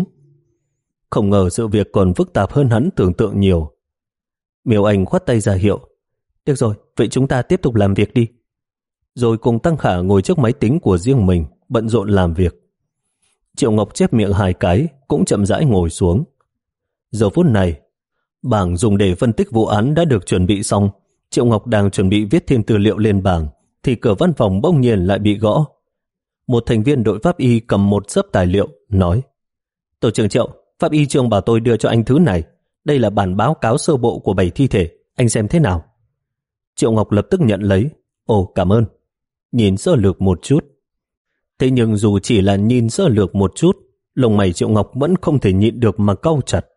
Không ngờ sự việc còn phức tạp hơn hắn tưởng tượng nhiều. Miêu Anh khoát tay ra hiệu: được rồi, vậy chúng ta tiếp tục làm việc đi. Rồi cùng Tăng Khả ngồi trước máy tính của riêng mình, bận rộn làm việc. Triệu Ngọc chép miệng hai cái, cũng chậm rãi ngồi xuống. Giờ phút này, bảng dùng để phân tích vụ án đã được chuẩn bị xong. Triệu Ngọc đang chuẩn bị viết thêm tư liệu lên bảng, thì cửa văn phòng bỗng nhiên lại bị gõ. Một thành viên đội pháp y cầm một xấp tài liệu, nói: tổ trưởng Triệu, pháp y trưởng bảo tôi đưa cho anh thứ này. Đây là bản báo cáo sơ bộ của bảy thi thể, anh xem thế nào? Triệu Ngọc lập tức nhận lấy. Ồ, cảm ơn. Nhìn sơ lược một chút. Thế nhưng dù chỉ là nhìn sơ lược một chút, lông mày Triệu Ngọc vẫn không thể nhịn được mà cau chặt.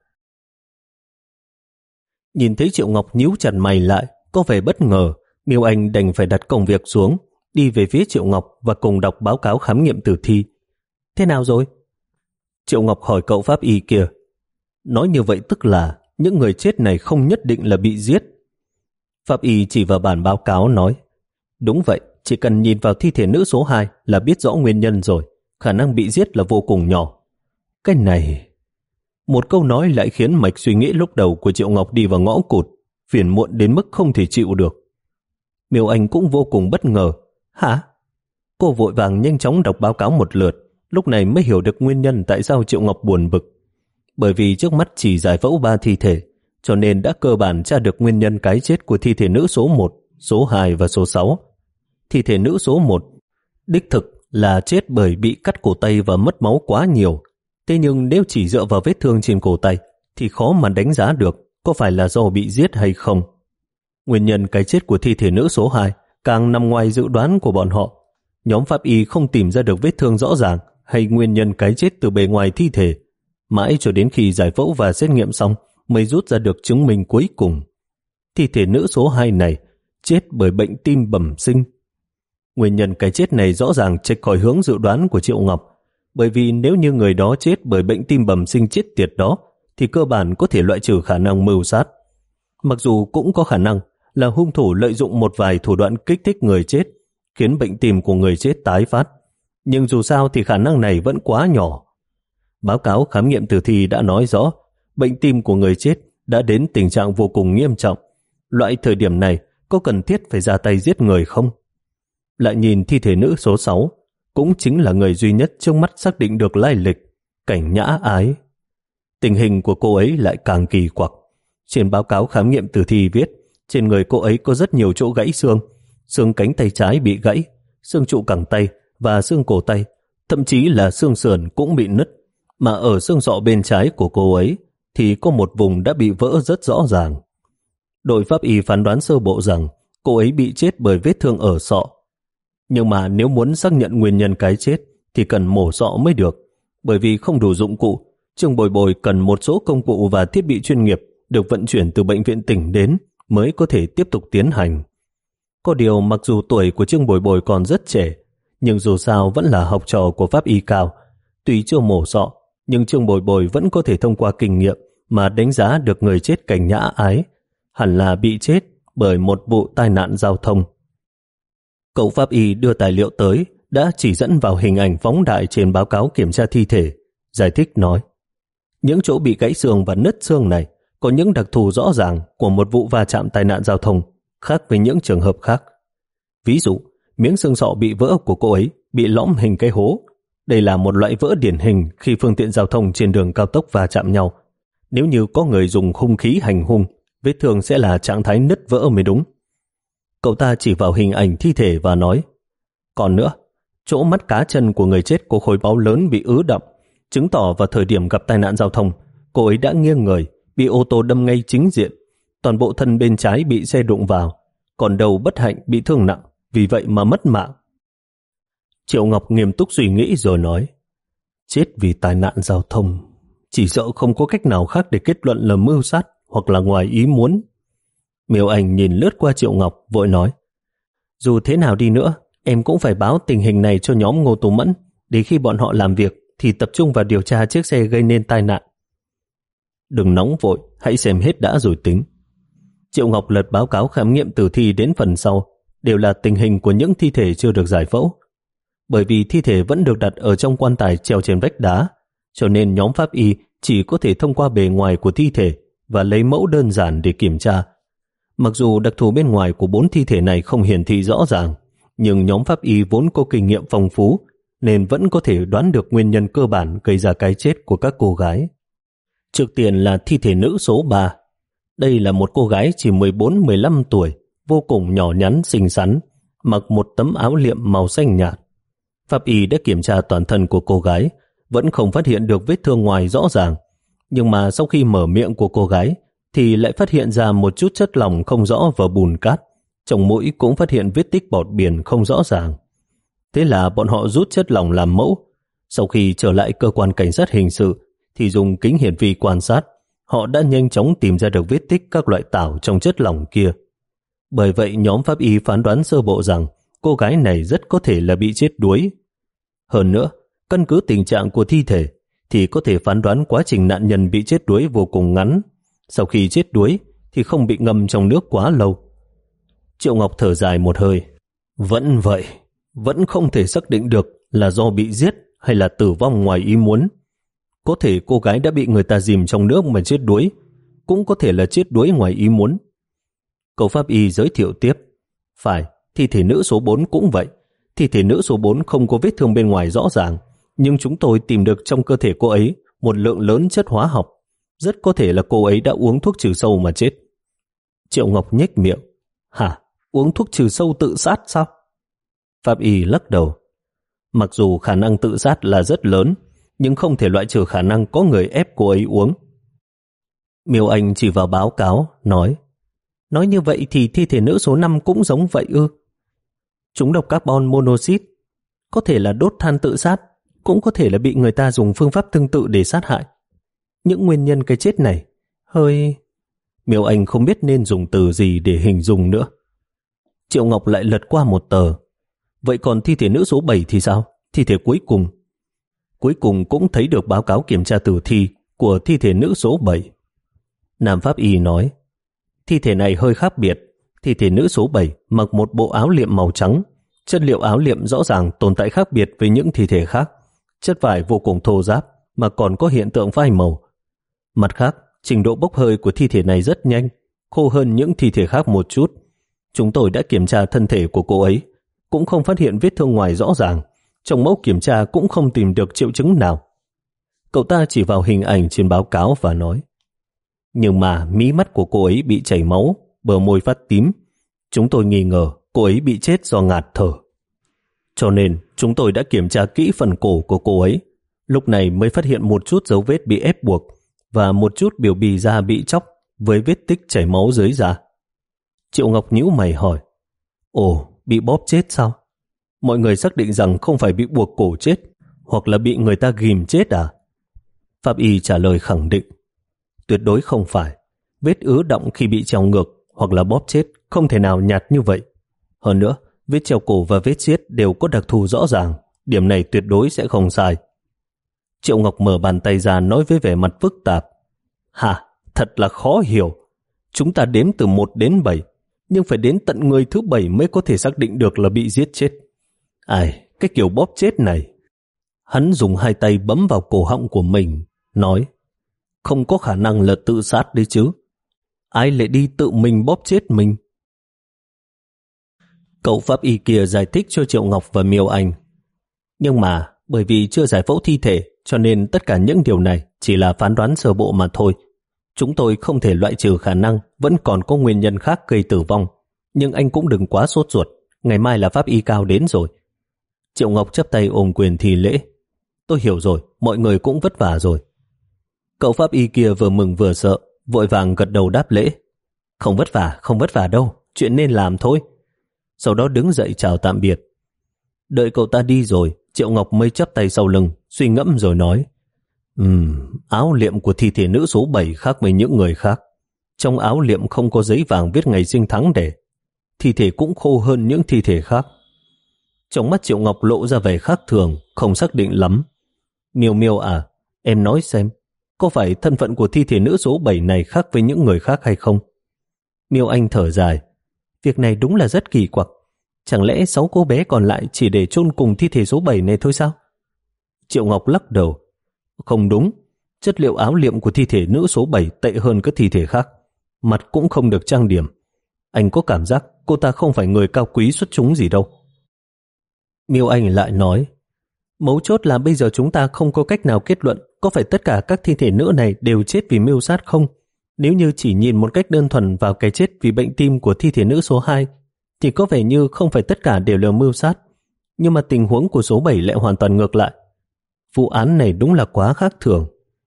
Nhìn thấy Triệu Ngọc nhíu chặt mày lại, có vẻ bất ngờ, Miêu Anh đành phải đặt công việc xuống, đi về phía Triệu Ngọc và cùng đọc báo cáo khám nghiệm tử thi. Thế nào rồi? Triệu Ngọc hỏi cậu pháp y kia. Nói như vậy tức là những người chết này không nhất định là bị giết. Pháp y chỉ vào bản báo cáo nói: đúng vậy, chỉ cần nhìn vào thi thể nữ số hai là biết rõ nguyên nhân rồi, khả năng bị giết là vô cùng nhỏ. Cái này... Một câu nói lại khiến mạch suy nghĩ lúc đầu của Triệu Ngọc đi vào ngõ cụt, phiền muộn đến mức không thể chịu được. Miêu Anh cũng vô cùng bất ngờ. Hả? Cô vội vàng nhanh chóng đọc báo cáo một lượt, lúc này mới hiểu được nguyên nhân tại sao Triệu Ngọc buồn bực. Bởi vì trước mắt chỉ giải phẫu ba thi thể, cho nên đã cơ bản tra được nguyên nhân cái chết của thi thể nữ số một, số hai và số sáu. Thi thể nữ số một đích thực là chết bởi bị cắt cổ tay và mất máu quá nhiều. Thế nhưng nếu chỉ dựa vào vết thương trên cổ tay thì khó mà đánh giá được có phải là do bị giết hay không. Nguyên nhân cái chết của thi thể nữ số hai càng nằm ngoài dự đoán của bọn họ. Nhóm pháp y không tìm ra được vết thương rõ ràng hay nguyên nhân cái chết từ bề ngoài thi thể. Mãi cho đến khi giải phẫu và xét nghiệm xong mới rút ra được chứng minh cuối cùng. Thi thể nữ số hai này chết bởi bệnh tim bẩm sinh. Nguyên nhân cái chết này rõ ràng chệch khỏi hướng dự đoán của Triệu Ngọc, bởi vì nếu như người đó chết bởi bệnh tim bẩm sinh chết tiệt đó thì cơ bản có thể loại trừ khả năng mưu sát. Mặc dù cũng có khả năng là hung thủ lợi dụng một vài thủ đoạn kích thích người chết, khiến bệnh tim của người chết tái phát, nhưng dù sao thì khả năng này vẫn quá nhỏ. Báo cáo khám nghiệm tử thi đã nói rõ bệnh tim của người chết đã đến tình trạng vô cùng nghiêm trọng. Loại thời điểm này có cần thiết phải ra tay giết người không? Lại nhìn thi thể nữ số sáu, cũng chính là người duy nhất trước mắt xác định được lai lịch, Cảnh Nhã Ái. Tình hình của cô ấy lại càng kỳ quặc. Trên báo cáo khám nghiệm tử thi viết Trên người cô ấy có rất nhiều chỗ gãy xương, xương cánh tay trái bị gãy, xương trụ cẳng tay và xương cổ tay, thậm chí là xương sườn cũng bị nứt. Mà ở xương sọ bên trái của cô ấy thì có một vùng đã bị vỡ rất rõ ràng. Đội pháp y phán đoán sơ bộ rằng cô ấy bị chết bởi vết thương ở sọ. Nhưng mà nếu muốn xác nhận nguyên nhân cái chết thì cần mổ sọ mới được, bởi vì không đủ dụng cụ. Trương Bồi Bồi cần một số công cụ và thiết bị chuyên nghiệp được vận chuyển từ bệnh viện tỉnh đến mới có thể tiếp tục tiến hành. Có điều mặc dù tuổi của Trương Bồi Bồi còn rất trẻ, nhưng dù sao vẫn là học trò của pháp y cao. Tuy chưa mổ sọ, nhưng Trương Bồi Bồi vẫn có thể thông qua kinh nghiệm mà đánh giá được người chết cảnh nhã ái hẳn là bị chết bởi một vụ tai nạn giao thông. Cậu pháp y đưa tài liệu tới đã chỉ dẫn vào hình ảnh phóng đại trên báo cáo kiểm tra thi thể, giải thích nói: những chỗ bị gãy xương và nứt xương này có những đặc thù rõ ràng của một vụ va chạm tai nạn giao thông, khác với những trường hợp khác. Ví dụ, miếng xương sọ bị vỡ của cô ấy bị lõm hình cái hố. Đây là một loại vỡ điển hình khi phương tiện giao thông trên đường cao tốc va chạm nhau. Nếu như có người dùng hung khí hành hung, vết thương sẽ là trạng thái nứt vỡ mới đúng. Cậu ta chỉ vào hình ảnh thi thể và nói: còn nữa, chỗ mắt cá chân của người chết có khối báu lớn bị ứ đọng, chứng tỏ vào thời điểm gặp tai nạn giao thông, cô ấy đã nghiêng người, bị ô tô đâm ngay chính diện. Toàn bộ thân bên trái bị xe đụng vào, còn đầu bất hạnh bị thương nặng, vì vậy mà mất mạng. Triệu Ngọc nghiêm túc suy nghĩ rồi nói: chết vì tai nạn giao thông, chỉ sợ không có cách nào khác để kết luận là mưu sát hoặc là ngoài ý muốn. Miêu Anh nhìn lướt qua Triệu Ngọc vội nói: dù thế nào đi nữa, em cũng phải báo tình hình này cho nhóm Ngô Tú Mẫn, để khi bọn họ làm việc thì tập trung vào điều tra chiếc xe gây nên tai nạn. Đừng nóng vội, hãy xem hết đã rồi tính. Triệu Ngọc lật báo cáo khám nghiệm tử thi đến phần sau, đều là tình hình của những thi thể chưa được giải phẫu. Bởi vì thi thể vẫn được đặt ở trong quan tài treo trên vách đá, cho nên nhóm pháp y chỉ có thể thông qua bề ngoài của thi thể và lấy mẫu đơn giản để kiểm tra. Mặc dù đặc thù bên ngoài của bốn thi thể này không hiển thị rõ ràng, nhưng nhóm pháp y vốn có kinh nghiệm phong phú nên vẫn có thể đoán được nguyên nhân cơ bản gây ra cái chết của các cô gái. Trước tiên là thi thể nữ số ba. Đây là một cô gái chỉ mười bốn mười lăm tuổi, vô cùng nhỏ nhắn xinh xắn, mặc một tấm áo liệm màu xanh nhạt. Pháp y đã kiểm tra toàn thân của cô gái, vẫn không phát hiện được vết thương ngoài rõ ràng. Nhưng mà sau khi mở miệng của cô gái thì lại phát hiện ra một chút chất lỏng không rõ vào bùn cát. Trong mũi cũng phát hiện vết tích bọt biển không rõ ràng. Thế là bọn họ rút chất lỏng làm mẫu. Sau khi trở lại cơ quan cảnh sát hình sự thì dùng kính hiển vi quan sát, họ đã nhanh chóng tìm ra được vết tích các loại tảo trong chất lỏng kia. Bởi vậy nhóm pháp y phán đoán sơ bộ rằng cô gái này rất có thể là bị chết đuối. Hơn nữa, căn cứ tình trạng của thi thể thì có thể phán đoán quá trình nạn nhân bị chết đuối vô cùng ngắn. Sau khi chết đuối thì không bị ngâm trong nước quá lâu. Triệu Ngọc thở dài một hơi. Vẫn vậy, vẫn không thể xác định được là do bị giết hay là tử vong ngoài ý muốn. Có thể cô gái đã bị người ta dìm trong nước mà chết đuối, cũng có thể là chết đuối ngoài ý muốn. Cậu pháp y giới thiệu tiếp. Phải, thi thể nữ số bốn cũng vậy. Thi thể nữ số bốn không có vết thương bên ngoài rõ ràng, nhưng chúng tôi tìm được trong cơ thể cô ấy một lượng lớn chất hóa học. Rất có thể là cô ấy đã uống thuốc trừ sâu mà chết. Triệu Ngọc nhếch miệng. Hả? Uống thuốc trừ sâu tự sát sao? Pháp y lắc đầu. Mặc dù khả năng tự sát là rất lớn, nhưng không thể loại trừ khả năng có người ép cô ấy uống. Miêu Anh chỉ vào báo cáo, nói: nói như vậy thì thi thể nữ số năm cũng giống vậy ư? Chúng độc carbon monoxide, có thể là đốt than tự sát, cũng có thể là bị người ta dùng phương pháp tương tự để sát hại. Những nguyên nhân cái chết này hơi... Miêu Anh không biết nên dùng từ gì để hình dung nữa. Triệu Ngọc lại lật qua một tờ. Vậy còn thi thể nữ số bảy thì sao? Thi thể cuối cùng. Cuối cùng cũng thấy được báo cáo kiểm tra tử thi của thi thể nữ số bảy. Nam pháp y nói: thi thể này hơi khác biệt. Thi thể nữ số bảy mặc một bộ áo liệm màu trắng. Chất liệu áo liệm rõ ràng tồn tại khác biệt với những thi thể khác. Chất vải vô cùng thô ráp mà còn có hiện tượng phai màu. Mặt khác, trình độ bốc hơi của thi thể này rất nhanh, khô hơn những thi thể khác một chút. Chúng tôi đã kiểm tra thân thể của cô ấy, cũng không phát hiện vết thương ngoài rõ ràng. Trong mẫu kiểm tra cũng không tìm được triệu chứng nào. Cậu ta chỉ vào hình ảnh trên báo cáo và nói: nhưng mà mí mắt của cô ấy bị chảy máu, bờ môi phát tím. Chúng tôi nghi ngờ cô ấy bị chết do ngạt thở. Cho nên chúng tôi đã kiểm tra kỹ phần cổ của cô ấy. Lúc này mới phát hiện một chút dấu vết bị ép buộc và một chút biểu bì da bị chóc với vết tích chảy máu dưới da. Triệu Ngọc nhíu mày hỏi, ồ, bị bóp chết sao? Mọi người xác định rằng không phải bị buộc cổ chết, hoặc là bị người ta ghim chết à? Pháp y trả lời khẳng định, tuyệt đối không phải. Vết ứ động khi bị treo ngược hoặc là bóp chết không thể nào nhạt như vậy. Hơn nữa, vết treo cổ và vết siết đều có đặc thù rõ ràng, điểm này tuyệt đối sẽ không sai. Triệu Ngọc mở bàn tay ra nói với vẻ mặt phức tạp, hả, thật là khó hiểu. Chúng ta đếm từ một đến bảy, nhưng phải đến tận người thứ bảy mới có thể xác định được là bị giết chết. Ai, cái kiểu bóp chết này. Hắn dùng hai tay bấm vào cổ họng của mình, nói, không có khả năng là tự sát đấy chứ. Ai lại đi tự mình bóp chết mình? Cậu pháp y kia giải thích cho Triệu Ngọc và Miêu Anh. Nhưng mà, bởi vì chưa giải phẫu thi thể, cho nên tất cả những điều này chỉ là phán đoán sơ bộ mà thôi. Chúng tôi không thể loại trừ khả năng vẫn còn có nguyên nhân khác gây tử vong. Nhưng anh cũng đừng quá sốt ruột, ngày mai là pháp y cao đến rồi. Triệu Ngọc chắp tay ôm quyền thi lễ. Tôi hiểu rồi, mọi người cũng vất vả rồi. Cậu pháp y kia vừa mừng vừa sợ, vội vàng gật đầu đáp lễ. Không vất vả, không vất vả đâu, chuyện nên làm thôi. Sau đó đứng dậy chào tạm biệt. Đợi cậu ta đi rồi, Triệu Ngọc mới chắp tay sau lưng, suy ngẫm rồi nói, Ừm, áo liệm của thi thể nữ số bảy khác với những người khác. Trong áo liệm không có giấy vàng viết ngày sinh tháng đẻ. Thi thể cũng khô hơn những thi thể khác. Trong mắt Triệu Ngọc lộ ra vẻ khác thường, không xác định lắm. Miêu Miêu à, em nói xem, có phải thân phận của thi thể nữ số bảy này khác với những người khác hay không? Miêu Anh thở dài, việc này đúng là rất kỳ quặc. Chẳng lẽ sáu cô bé còn lại chỉ để chôn cùng thi thể số bảy này thôi sao? Triệu Ngọc lắc đầu, không đúng, chất liệu áo liệm của thi thể nữ số bảy tệ hơn các thi thể khác. Mặt cũng không được trang điểm. Anh có cảm giác cô ta không phải người cao quý xuất chúng gì đâu. Miêu Anh lại nói, mấu chốt là bây giờ chúng ta không có cách nào kết luận có phải tất cả các thi thể nữ này đều chết vì mưu sát không. Nếu như chỉ nhìn một cách đơn thuần vào cái chết vì bệnh tim của thi thể nữ số hai, thì có vẻ như không phải tất cả đều là mưu sát. Nhưng mà tình huống của số bảy lại hoàn toàn ngược lại. Vụ án này đúng là quá khác thường.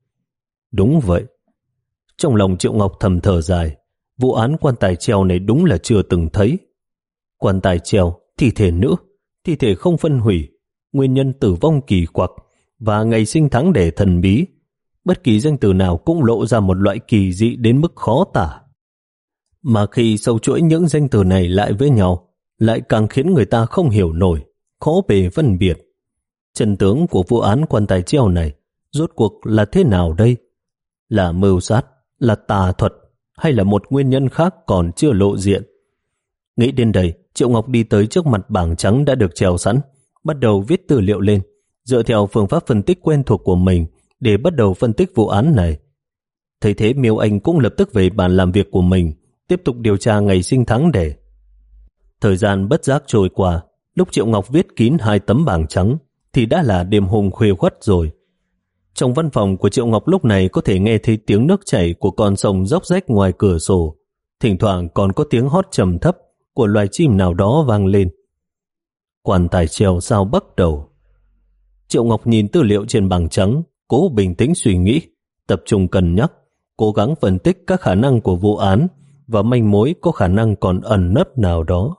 Đúng vậy. Trong lòng Triệu Ngọc thầm thở dài, vụ án quan tài treo này đúng là chưa từng thấy. Quan tài treo, thi thể nữ, thi thể không phân hủy, nguyên nhân tử vong kỳ quặc và ngày sinh tháng đẻ thần bí. Bất kỳ danh từ nào cũng lộ ra một loại kỳ dị đến mức khó tả. Mà khi sâu chuỗi những danh từ này lại với nhau, lại càng khiến người ta không hiểu nổi, khó bề phân biệt. Chân tướng của vụ án quan tài treo này rốt cuộc là thế nào đây? Là mưu sát, là tà thuật, hay là một nguyên nhân khác còn chưa lộ diện? Nghĩ đến đây, Triệu Ngọc đi tới trước mặt bảng trắng đã được treo sẵn, bắt đầu viết tư liệu lên, dựa theo phương pháp phân tích quen thuộc của mình để bắt đầu phân tích vụ án này. Thấy thế, Miêu Anh cũng lập tức về bàn làm việc của mình, tiếp tục điều tra ngày sinh tháng đẻ. Thời gian bất giác trôi qua, lúc Triệu Ngọc viết kín hai tấm bảng trắng thì đã là đêm hôm khuya khoắt rồi. Trong văn phòng của Triệu Ngọc lúc này có thể nghe thấy tiếng nước chảy của con sông róc rách ngoài cửa sổ, thỉnh thoảng còn có tiếng hót trầm thấp của loài chim nào đó vang lên. Quan tài treo sao bắt đầu? Triệu Ngọc nhìn tư liệu trên bảng trắng, cố bình tĩnh suy nghĩ, tập trung cân nhắc, cố gắng phân tích các khả năng của vụ án và manh mối có khả năng còn ẩn nấp nào đó.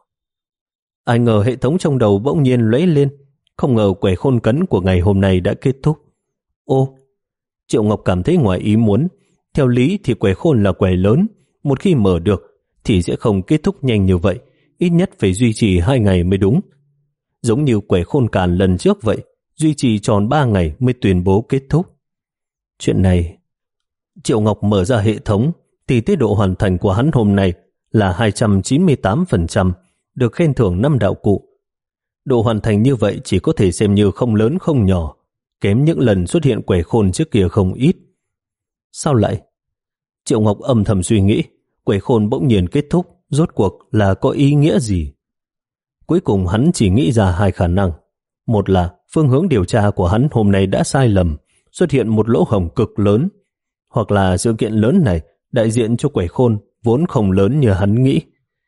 Ai ngờ hệ thống trong đầu bỗng nhiên lóe lên, không ngờ quẻ khôn cấn của ngày hôm nay đã kết thúc. Ô, Triệu Ngọc cảm thấy ngoài ý muốn. Theo lý thì quẻ khôn là quẻ lớn, một khi mở được thì sẽ không kết thúc nhanh như vậy, ít nhất phải duy trì hai ngày mới đúng. Giống như quẻ khôn càn lần trước vậy, duy trì tròn ba ngày mới tuyên bố kết thúc. Chuyện này, Triệu Ngọc mở ra hệ thống thì tiết độ hoàn thành của hắn hôm nay là hai trăm chín mươi tám phần trăm, được khen thưởng năm đạo cụ. Độ hoàn thành như vậy chỉ có thể xem như không lớn không nhỏ, kém những lần xuất hiện quẻ khôn trước kia không ít. Sao lại? Triệu Ngọc âm thầm suy nghĩ, quẻ khôn bỗng nhiên kết thúc, rốt cuộc là có ý nghĩa gì? Cuối cùng hắn chỉ nghĩ ra hai khả năng. Một là phương hướng điều tra của hắn hôm nay đã sai lầm, xuất hiện một lỗ hổng cực lớn, hoặc là sự kiện lớn này đại diện cho quẻ khôn vốn không lớn như hắn nghĩ.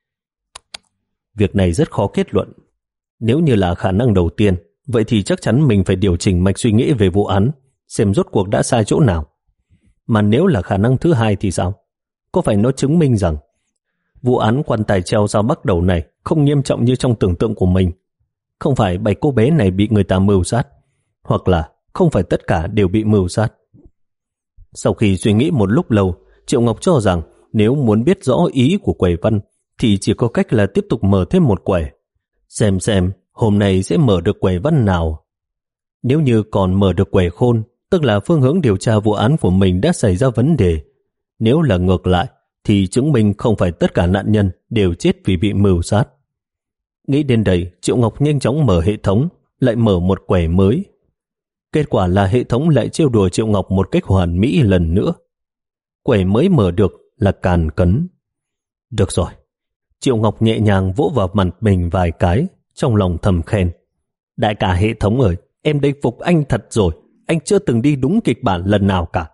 Việc này rất khó kết luận. Nếu như là khả năng đầu tiên, vậy thì chắc chắn mình phải điều chỉnh mạch suy nghĩ về vụ án, xem rốt cuộc đã sai chỗ nào. Mà nếu là khả năng thứ hai thì sao? Có phải nó chứng minh rằng vụ án quan tài treo sao bắt đầu này không nghiêm trọng như trong tưởng tượng của mình? Không phải bảy cô bé này bị người ta mưu sát, hoặc là không phải tất cả đều bị mưu sát? Sau khi suy nghĩ một lúc lâu, Triệu Ngọc cho rằng nếu muốn biết rõ ý của quầy văn thì chỉ có cách là tiếp tục mở thêm một quầy. Xem xem hôm nay sẽ mở được quầy văn nào. Nếu như còn mở được quầy khôn, tức là phương hướng điều tra vụ án của mình đã xảy ra vấn đề. Nếu là ngược lại, thì chứng minh không phải tất cả nạn nhân đều chết vì bị mưu sát. Nghĩ đến đây, Triệu Ngọc nhanh chóng mở hệ thống, lại mở một quầy mới. Kết quả là hệ thống lại trêu đùa Triệu Ngọc một cách hoàn mỹ lần nữa. Quầy mới mở được là Càn Cấn. Được rồi. Triệu Ngọc nhẹ nhàng vỗ vào mặt mình vài cái, trong lòng thầm khen. Đại ca hệ thống ơi, em đây phục anh thật rồi. Anh chưa từng đi đúng kịch bản lần nào cả.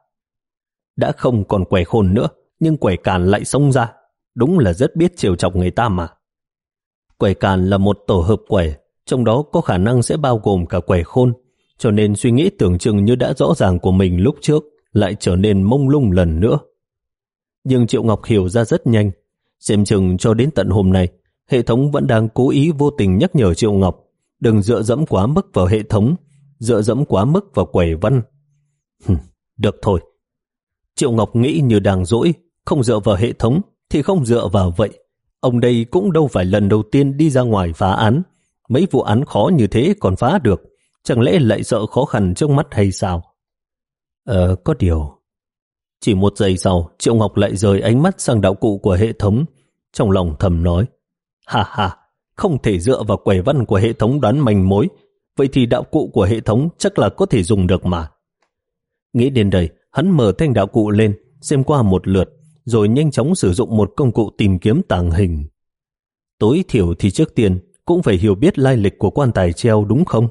Đã không còn quầy khôn nữa, nhưng quầy Càn lại xông ra. Đúng là rất biết trêu chọc người ta mà. Quầy Càn là một tổ hợp quầy, trong đó có khả năng sẽ bao gồm cả quầy khôn, cho nên suy nghĩ tưởng chừng như đã rõ ràng của mình lúc trước lại trở nên mông lung lần nữa. Nhưng Triệu Ngọc hiểu ra rất nhanh. Xem chừng cho đến tận hôm nay, hệ thống vẫn đang cố ý vô tình nhắc nhở Triệu Ngọc đừng dựa dẫm quá mức vào hệ thống, dựa dẫm quá mức vào quầy văn. Hừm, được thôi. Triệu Ngọc nghĩ như đang dỗi, không dựa vào hệ thống thì không dựa vào vậy. Ông đây cũng đâu phải lần đầu tiên đi ra ngoài phá án. Mấy vụ án khó như thế còn phá được, chẳng lẽ lại sợ khó khăn trước mắt hay sao? Ờ, có điều. Chỉ một giây sau, Triệu Ngọc lại rời ánh mắt sang đạo cụ của hệ thống, trong lòng thầm nói, ha ha, không thể dựa vào quầy văn của hệ thống đoán manh mối, vậy thì đạo cụ của hệ thống chắc là có thể dùng được mà. Nghĩ đến đây, hắn mở thanh đạo cụ lên, xem qua một lượt, rồi nhanh chóng sử dụng một công cụ tìm kiếm tàng hình. Tối thiểu thì trước tiên cũng phải hiểu biết lai lịch của quan tài treo đúng không?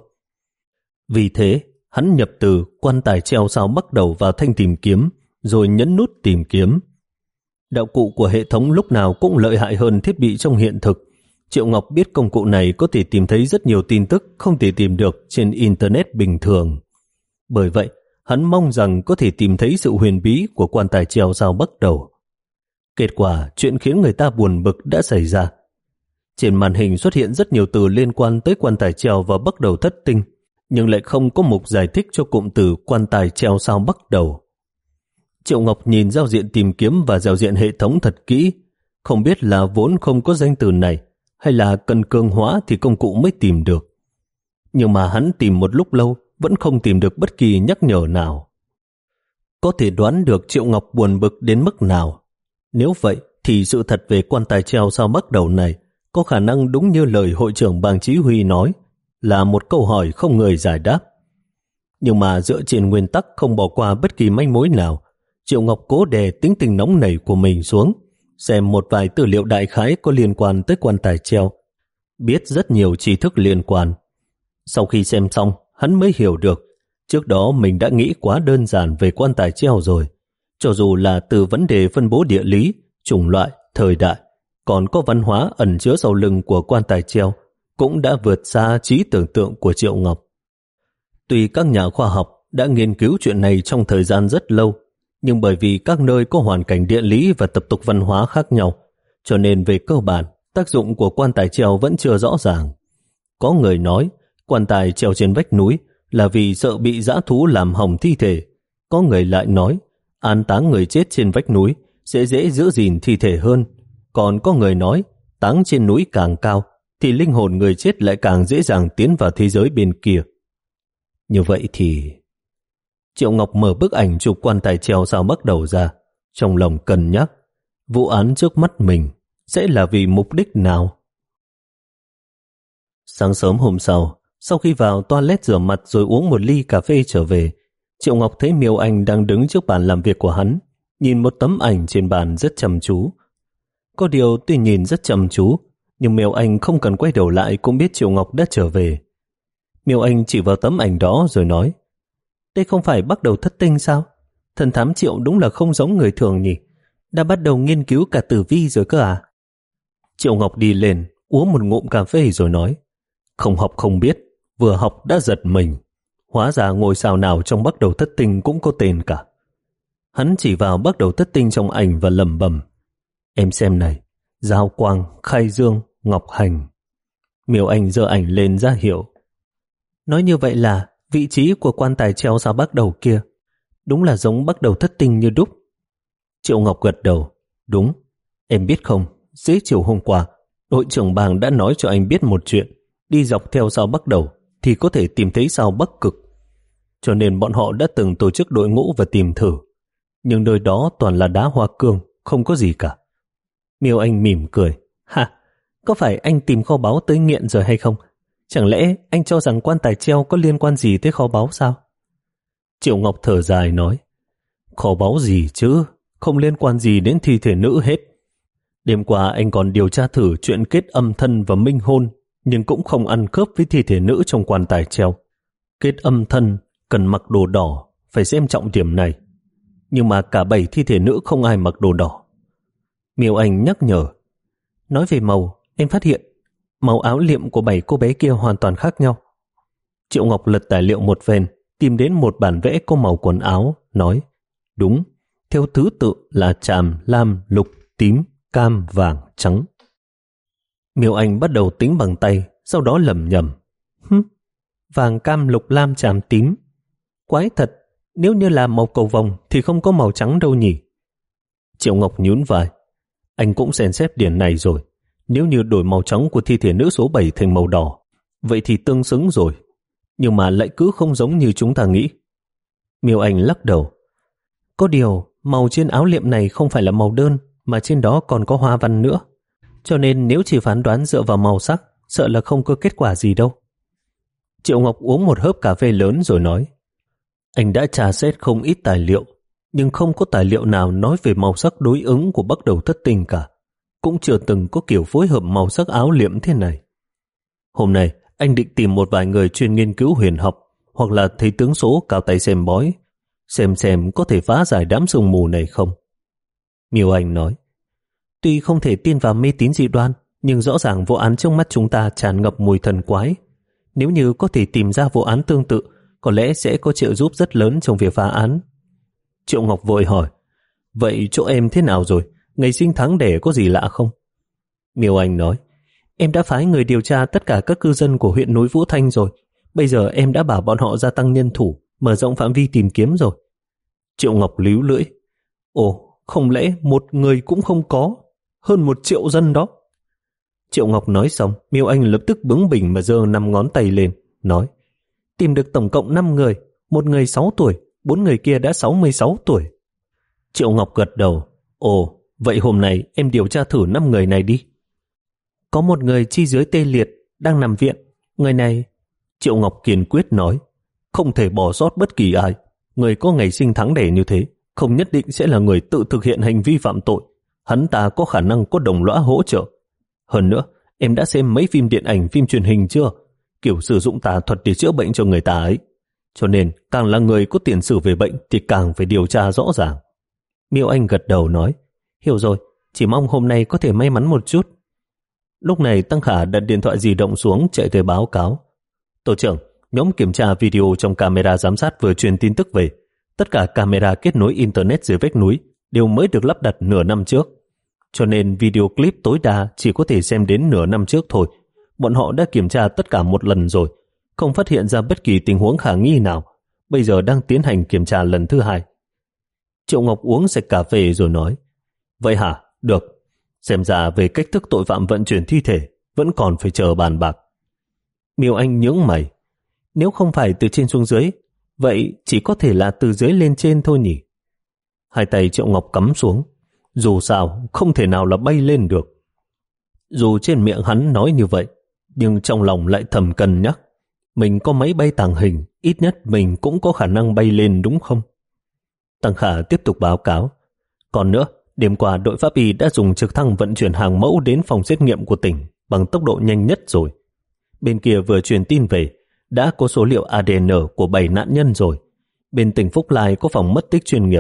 Vì thế, hắn nhập từ quan tài treo sao bắt đầu vào thanh tìm kiếm, rồi nhấn nút tìm kiếm. Đạo cụ của hệ thống lúc nào cũng lợi hại hơn thiết bị trong hiện thực. Triệu Ngọc biết công cụ này có thể tìm thấy rất nhiều tin tức không thể tìm được trên Internet bình thường. Bởi vậy, hắn mong rằng có thể tìm thấy sự huyền bí của quan tài treo sao bắt đầu. Kết quả, chuyện khiến người ta buồn bực đã xảy ra. Trên màn hình xuất hiện rất nhiều từ liên quan tới quan tài treo và bắt đầu thất tinh, nhưng lại không có mục giải thích cho cụm từ quan tài treo sao bắt đầu. Triệu Ngọc nhìn giao diện tìm kiếm và giao diện hệ thống thật kỹ, không biết là vốn không có danh từ này, hay là cần cường hóa thì công cụ mới tìm được. Nhưng mà hắn tìm một lúc lâu, vẫn không tìm được bất kỳ nhắc nhở nào. Có thể đoán được Triệu Ngọc buồn bực đến mức nào. Nếu vậy, thì sự thật về quan tài treo sao bắt đầu này có khả năng đúng như lời hội trưởng Bàng Chí Huy nói, là một câu hỏi không người giải đáp. Nhưng mà dựa trên nguyên tắc không bỏ qua bất kỳ manh mối nào, Triệu Ngọc cố đè tính tình nóng nảy của mình xuống, xem một vài tư liệu đại khái có liên quan tới quan tài treo, biết rất nhiều tri thức liên quan. Sau khi xem xong, hắn mới hiểu được, trước đó mình đã nghĩ quá đơn giản về quan tài treo rồi. Cho dù là từ vấn đề phân bố địa lý, chủng loại, thời đại, còn có văn hóa ẩn chứa sau lưng của quan tài treo, cũng đã vượt xa trí tưởng tượng của Triệu Ngọc. Tuy các nhà khoa học đã nghiên cứu chuyện này trong thời gian rất lâu, nhưng bởi vì các nơi có hoàn cảnh địa lý và tập tục văn hóa khác nhau, cho nên về cơ bản, tác dụng của quan tài treo vẫn chưa rõ ràng. Có người nói, quan tài treo trên vách núi là vì sợ bị dã thú làm hỏng thi thể. Có người lại nói, an táng người chết trên vách núi sẽ dễ giữ gìn thi thể hơn. Còn có người nói, táng trên núi càng cao, thì linh hồn người chết lại càng dễ dàng tiến vào thế giới bên kia. Như vậy thì... Triệu Ngọc mở bức ảnh chụp quan tài treo sao bắt đầu ra, trong lòng cân nhắc, vụ án trước mắt mình sẽ là vì mục đích nào? Sáng sớm hôm sau, sau khi vào toilet rửa mặt rồi uống một ly cà phê trở về, Triệu Ngọc thấy Miêu Anh đang đứng trước bàn làm việc của hắn, nhìn một tấm ảnh trên bàn rất chăm chú. Có điều tuy nhìn rất chăm chú, nhưng Miêu Anh không cần quay đầu lại cũng biết Triệu Ngọc đã trở về. Miêu Anh chỉ vào tấm ảnh đó rồi nói, đây không phải bắt đầu thất tinh sao? Thần thám Triệu đúng là không giống người thường nhỉ? Đã bắt đầu nghiên cứu cả tử vi rồi cơ à? Triệu Ngọc đi lên, uống một ngụm cà phê rồi nói, không học không biết, vừa học đã giật mình. Hóa ra ngôi sao nào trong Bắc Đầu Thất Tinh cũng có tên cả. Hắn chỉ vào Bắc Đầu Thất Tinh trong ảnh và lẩm bẩm, em xem này, Giao Quang, Khai Dương, Ngọc Hành. Miêu Anh giơ ảnh lên ra hiệu. Nói như vậy là vị trí của quan tài treo sao Bắc Đầu kia đúng là giống Bắc Đầu Thất Tinh như đúc. Triệu Ngọc gật đầu. Đúng, em biết không, dưới chiều hôm qua đội trưởng bàng đã nói cho anh biết một chuyện. Đi dọc theo sao Bắc Đầu thì có thể tìm thấy sao Bắc Cực, cho nên bọn họ đã từng tổ chức đội ngũ và tìm thử, nhưng nơi đó toàn là đá hoa cương, không có gì cả. Miêu Anh mỉm cười. Ha, có phải anh tìm kho báu tới nghiện rồi hay không? Chẳng lẽ anh cho rằng quan tài treo có liên quan gì tới kho báu sao? Triệu Ngọc thở dài nói, kho báu gì chứ, không liên quan gì đến thi thể nữ hết. Đêm qua anh còn điều tra thử chuyện kết âm thân và minh hôn, nhưng cũng không ăn khớp với thi thể nữ trong quan tài treo. Kết âm thân cần mặc đồ đỏ, phải xem trọng điểm này. Nhưng mà cả bảy thi thể nữ không ai mặc đồ đỏ. Miêu Anh nhắc nhở, nói về màu, em phát hiện màu áo liệm của bảy cô bé kia hoàn toàn khác nhau. Triệu Ngọc lật tài liệu một phen, tìm đến một bản vẽ có màu quần áo, nói, đúng, theo thứ tự là tràm, lam, lục, tím, cam, vàng, trắng. Miêu Anh bắt đầu tính bằng tay, sau đó lẩm nhẩm, hứ, vàng, cam, lục, lam, tràm, tím. Quái thật, nếu như là màu cầu vồng thì không có màu trắng đâu nhỉ? Triệu Ngọc nhún vai, anh cũng xem xét điểm này rồi. Nếu như đổi màu trắng của thi thể nữ số bảy thành màu đỏ, vậy thì tương xứng rồi, nhưng mà lại cứ không giống như chúng ta nghĩ. Miêu Anh lắc đầu, có điều màu trên áo liệm này không phải là màu đơn, mà trên đó còn có hoa văn nữa, cho nên nếu chỉ phán đoán dựa vào màu sắc, sợ là không có kết quả gì đâu. Triệu Ngọc uống một hớp cà phê lớn rồi nói, anh đã tra xét không ít tài liệu, nhưng không có tài liệu nào nói về màu sắc đối ứng của Bắc Đầu Thất Tinh cả. Cũng chưa từng có kiểu phối hợp màu sắc áo liệm thế này. Hôm nay, anh định tìm một vài người chuyên nghiên cứu huyền học, hoặc là thầy tướng số cao tay xem bói, xem xem có thể phá giải đám sương mù này không. Miêu Anh nói, tuy không thể tin vào mê tín dị đoan, nhưng rõ ràng vụ án trước mắt chúng ta tràn ngập mùi thần quái. Nếu như có thể tìm ra vụ án tương tự, có lẽ sẽ có trợ giúp rất lớn trong việc phá án. Triệu Ngọc vội hỏi, vậy chỗ em thế nào rồi? Ngày sinh tháng đẻ có gì lạ không? Miêu Anh nói, em đã phái người điều tra tất cả các cư dân của huyện núi Vũ Thanh rồi. Bây giờ em đã bảo bọn họ gia tăng nhân thủ, mở rộng phạm vi tìm kiếm rồi. Triệu Ngọc líu lưỡi, ồ, không lẽ một người cũng không có? Hơn một triệu dân đó. Triệu Ngọc nói xong, Miêu Anh lập tức bướng bỉnh mà giơ năm ngón tay lên, nói, tìm được tổng cộng năm người, một người sáu tuổi, bốn người kia đã sáu mươi sáu tuổi. Triệu Ngọc gật đầu, ồ, vậy hôm nay em điều tra thử năm người này đi. Có một người chi dưới tê liệt, đang nằm viện. Người này, Triệu Ngọc kiên quyết nói, không thể bỏ sót bất kỳ ai. Người có ngày sinh tháng đẻ như thế, không nhất định sẽ là người tự thực hiện hành vi phạm tội. Hắn ta có khả năng có đồng lõa hỗ trợ. Hơn nữa, em đã xem mấy phim điện ảnh, phim truyền hình chưa? Kiểu sử dụng tà thuật để chữa bệnh cho người ta ấy. Cho nên, càng là người có tiền sử về bệnh thì càng phải điều tra rõ ràng. Miêu Anh gật đầu nói, hiểu rồi, chỉ mong hôm nay có thể may mắn một chút. Lúc này Tăng Khả đặt điện thoại di động xuống chạy tới báo cáo. Tổ trưởng, nhóm kiểm tra video trong camera giám sát vừa truyền tin tức về. Tất cả camera kết nối Internet dưới vách núi đều mới được lắp đặt nửa năm trước. Cho nên video clip tối đa chỉ có thể xem đến nửa năm trước thôi. Bọn họ đã kiểm tra tất cả một lần rồi, không phát hiện ra bất kỳ tình huống khả nghi nào. Bây giờ đang tiến hành kiểm tra lần thứ hai. Triệu Ngọc uống sạch cà phê rồi nói, vậy hả? Được. Xem ra về cách thức tội phạm vận chuyển thi thể vẫn còn phải chờ bàn bạc. Miêu Anh nhướng mày, nếu không phải từ trên xuống dưới, vậy chỉ có thể là từ dưới lên trên thôi nhỉ? Hai tay Triệu Ngọc cắm xuống, dù sao không thể nào là bay lên được. Dù trên miệng hắn nói như vậy, nhưng trong lòng lại thầm cân nhắc, mình có máy bay tàng hình, ít nhất mình cũng có khả năng bay lên đúng không? Tăng Khả tiếp tục báo cáo, còn nữa, đêm qua đội pháp y đã dùng trực thăng vận chuyển hàng mẫu đến phòng xét nghiệm của tỉnh bằng tốc độ nhanh nhất rồi. Bên kia vừa truyền tin về, đã có số liệu a đê en của bảy nạn nhân rồi. Bên tỉnh Phúc Lai có phòng mất tích chuyên nghiệp,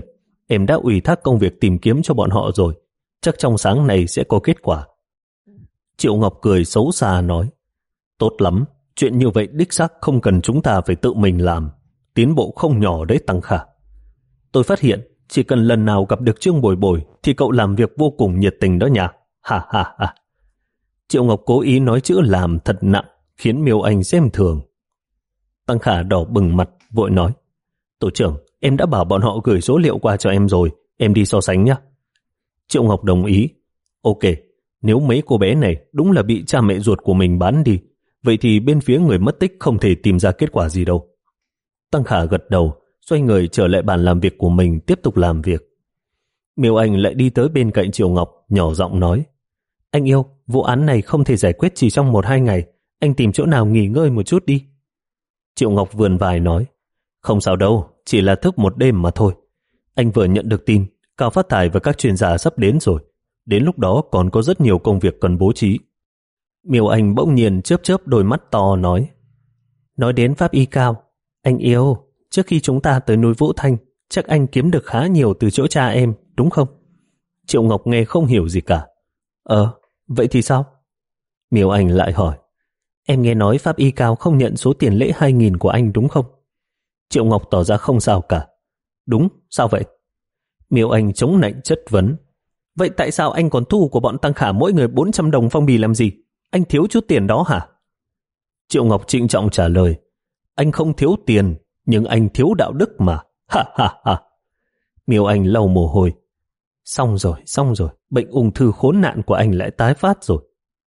Em đã ủy thác công việc tìm kiếm cho bọn họ rồi, chắc trong sáng nay sẽ có kết quả. Triệu Ngọc cười xấu xa nói, tốt lắm, chuyện như vậy đích xác không cần chúng ta phải tự mình làm, tiến bộ không nhỏ đấy Tăng Khả. Tôi phát hiện chỉ cần lần nào gặp được Trương Bồi Bồi thì cậu làm việc vô cùng nhiệt tình đó nhỉ. Ha ha ha. Triệu Ngọc cố ý nói chữ làm thật nặng, khiến Miêu Anh xem thường. Tăng Khả đỏ bừng mặt, vội nói, tổ trưởng, em đã bảo bọn họ gửi số liệu qua cho em rồi, em đi so sánh nhé. Triệu Ngọc đồng ý. Ok, nếu mấy cô bé này đúng là bị cha mẹ ruột của mình bán đi, vậy thì bên phía người mất tích không thể tìm ra kết quả gì đâu. Tăng Khả gật đầu, xoay người trở lại bàn làm việc của mình tiếp tục làm việc. Miêu Anh lại đi tới bên cạnh Triệu Ngọc, nhỏ giọng nói, anh yêu, vụ án này không thể giải quyết chỉ trong một hai ngày, anh tìm chỗ nào nghỉ ngơi một chút đi. Triệu Ngọc vườn vai nói, không sao đâu, chỉ là thức một đêm mà thôi. Anh vừa nhận được tin, Cao Phát Tài và các chuyên gia sắp đến rồi, đến lúc đó còn có rất nhiều công việc cần bố trí. Miêu Anh bỗng nhiên chớp chớp đôi mắt to nói, nói đến pháp y Cao, anh yêu, trước khi chúng ta tới núi Vũ Thanh, chắc anh kiếm được khá nhiều từ chỗ cha em, đúng không? Triệu Ngọc nghe không hiểu gì cả. Ờ, vậy thì sao? Miêu Anh lại hỏi, em nghe nói pháp y Cao không nhận số tiền lễ hai nghìn của anh đúng không? Triệu Ngọc tỏ ra không sao cả. Đúng, sao vậy? Miêu Anh chống nạnh chất vấn. Vậy tại sao anh còn thu của bọn Tăng Khả mỗi người bốn trăm đồng phong bì làm gì? Anh thiếu chút tiền đó hả? Triệu Ngọc trịnh trọng trả lời, anh không thiếu tiền, nhưng anh thiếu đạo đức mà. Ha ha ha. Miêu Anh lau mồ hôi. Xong rồi, xong rồi, bệnh ung thư khốn nạn của anh lại tái phát rồi.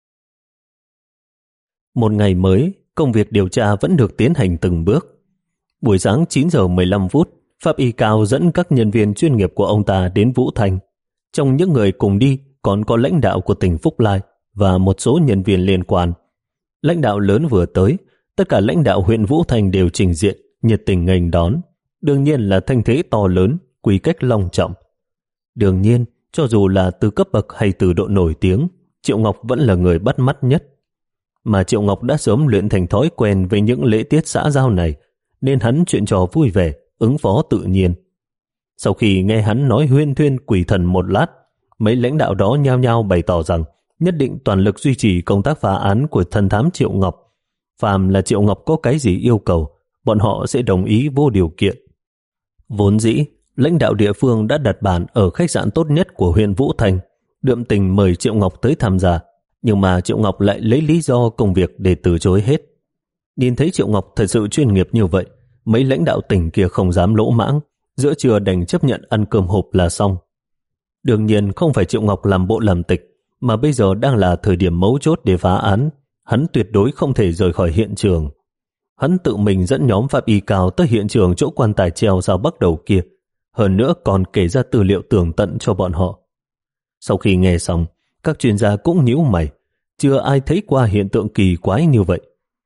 Một ngày mới, công việc điều tra vẫn được tiến hành từng bước. Buổi sáng chín giờ mười lăm phút, pháp y Cao dẫn các nhân viên chuyên nghiệp của ông ta đến Vũ Thanh. Trong những người cùng đi còn có lãnh đạo của tỉnh Phúc Lai và một số nhân viên liên quan. Lãnh đạo lớn vừa tới, tất cả lãnh đạo huyện Vũ Thanh đều trình diện, nhiệt tình nghênh đón. Đương nhiên là thanh thế to lớn, quy cách long trọng. Đương nhiên, cho dù là từ cấp bậc hay từ độ nổi tiếng, Triệu Ngọc vẫn là người bắt mắt nhất. Mà Triệu Ngọc đã sớm luyện thành thói quen với những lễ tiết xã giao này, nên hắn chuyện trò vui vẻ, ứng phó tự nhiên. Sau khi nghe hắn nói huyên thuyên quỷ thần một lát, mấy lãnh đạo đó nhao nhao bày tỏ rằng nhất định toàn lực duy trì công tác phá án của thần thám Triệu Ngọc. Phàm là Triệu Ngọc có cái gì yêu cầu, bọn họ sẽ đồng ý vô điều kiện. Vốn dĩ, lãnh đạo địa phương đã đặt bàn ở khách sạn tốt nhất của huyện Vũ Thanh, đượm tình mời Triệu Ngọc tới tham gia, nhưng mà Triệu Ngọc lại lấy lý do công việc để từ chối hết. Nhìn thấy Triệu Ngọc thật sự chuyên nghiệp như vậy, mấy lãnh đạo tỉnh kia không dám lỗ mãng, giữa trưa đành chấp nhận ăn cơm hộp là xong. Đương nhiên không phải Triệu Ngọc làm bộ làm tịch, mà bây giờ đang là thời điểm mấu chốt để phá án, hắn tuyệt đối không thể rời khỏi hiện trường. Hắn tự mình dẫn nhóm pháp y Cao tới hiện trường chỗ quan tài treo sao bắt đầu kia, hơn nữa còn kể ra tư liệu tường tận cho bọn họ. Sau khi nghe xong, các chuyên gia cũng nhíu mày, chưa ai thấy qua hiện tượng kỳ quái như vậy.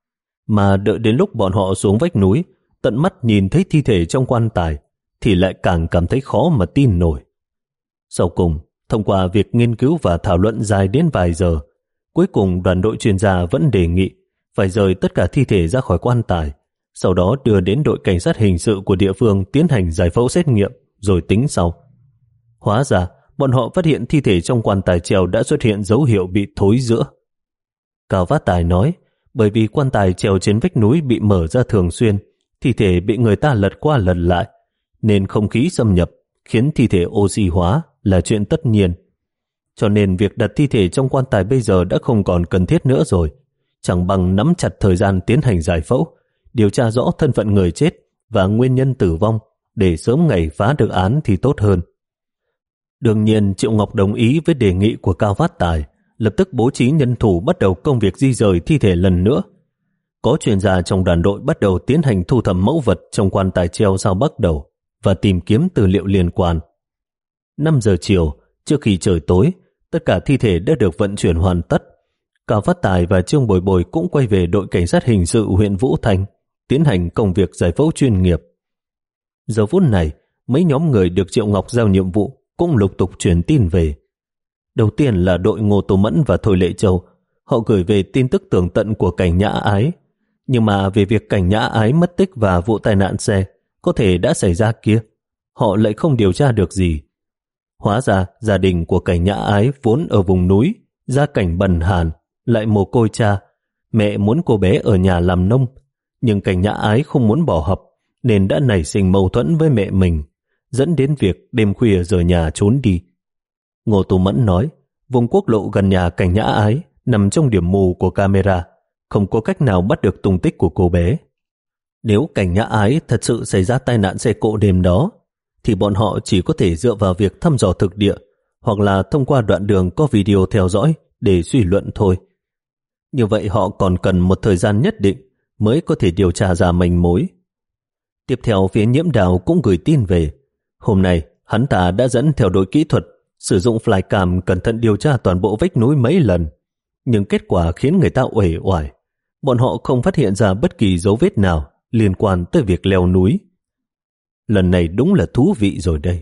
Mà đợi đến lúc bọn họ xuống vách núi, tận mắt nhìn thấy thi thể trong quan tài, thì lại càng cảm thấy khó mà tin nổi. Sau cùng, thông qua việc nghiên cứu và thảo luận dài đến vài giờ, cuối cùng đoàn đội chuyên gia vẫn đề nghị phải rời tất cả thi thể ra khỏi quan tài, sau đó đưa đến đội cảnh sát hình sự của địa phương tiến hành giải phẫu xét nghiệm, rồi tính sau. Hóa ra, bọn họ phát hiện thi thể trong quan tài treo đã xuất hiện dấu hiệu bị thối rữa. Cao Phát Tài nói, bởi vì quan tài treo trên vách núi bị mở ra thường xuyên, thi thể bị người ta lật qua lật lại, nên không khí xâm nhập, khiến thi thể oxy hóa là chuyện tất nhiên. Cho nên việc đặt thi thể trong quan tài bây giờ đã không còn cần thiết nữa rồi, chẳng bằng nắm chặt thời gian tiến hành giải phẫu, điều tra rõ thân phận người chết và nguyên nhân tử vong để sớm ngày phá được án thì tốt hơn. Đương nhiên Triệu Ngọc đồng ý với đề nghị của Cao Phát Tài, lập tức bố trí nhân thủ bắt đầu công việc di rời thi thể lần nữa. Có chuyên gia trong đoàn đội bắt đầu tiến hành thu thập mẫu vật trong quan tài treo sao bắt đầu và tìm kiếm tư liệu liên quan. năm giờ chiều, trước khi trời tối, tất cả thi thể đã được vận chuyển hoàn tất. Cao Phát Tài và Trương Bồi Bồi cũng quay về đội cảnh sát hình sự huyện Vũ Thanh, tiến hành công việc giải phẫu chuyên nghiệp. Giờ phút này, mấy nhóm người được Triệu Ngọc giao nhiệm vụ cũng lục tục truyền tin về. Đầu tiên là đội Ngô Tô Mẫn và Thôi Lệ Châu, họ gửi về tin tức tường tận của Cảnh Nhã Ái. Nhưng mà về việc Cảnh Nhã Ái mất tích và vụ tai nạn xe có thể đã xảy ra kia, họ lại không điều tra được gì. Hóa ra gia đình của Cảnh Nhã Ái vốn ở vùng núi, gia cảnh bần hàn, lại mồ côi cha. Mẹ muốn cô bé ở nhà làm nông, nhưng Cảnh Nhã Ái không muốn bỏ học nên đã nảy sinh mâu thuẫn với mẹ mình, dẫn đến việc đêm khuya rời nhà trốn đi. Ngô Tú Mẫn nói, vùng quốc lộ gần nhà Cảnh Nhã Ái nằm trong điểm mù của camera, không có cách nào bắt được tung tích của cô bé. Nếu Cảnh Nhã Ái thật sự xảy ra tai nạn xe cộ đêm đó, thì bọn họ chỉ có thể dựa vào việc thăm dò thực địa hoặc là thông qua đoạn đường có video theo dõi để suy luận thôi. Như vậy họ còn cần một thời gian nhất định mới có thể điều tra ra manh mối. Tiếp theo, phía Nhiễm Đào cũng gửi tin về. Hôm nay, hắn ta đã dẫn theo đội kỹ thuật sử dụng flycam cẩn thận điều tra toàn bộ vách núi mấy lần, nhưng kết quả khiến người ta uể oải. Bọn họ không phát hiện ra bất kỳ dấu vết nào liên quan tới việc leo núi. Lần này đúng là thú vị rồi đây.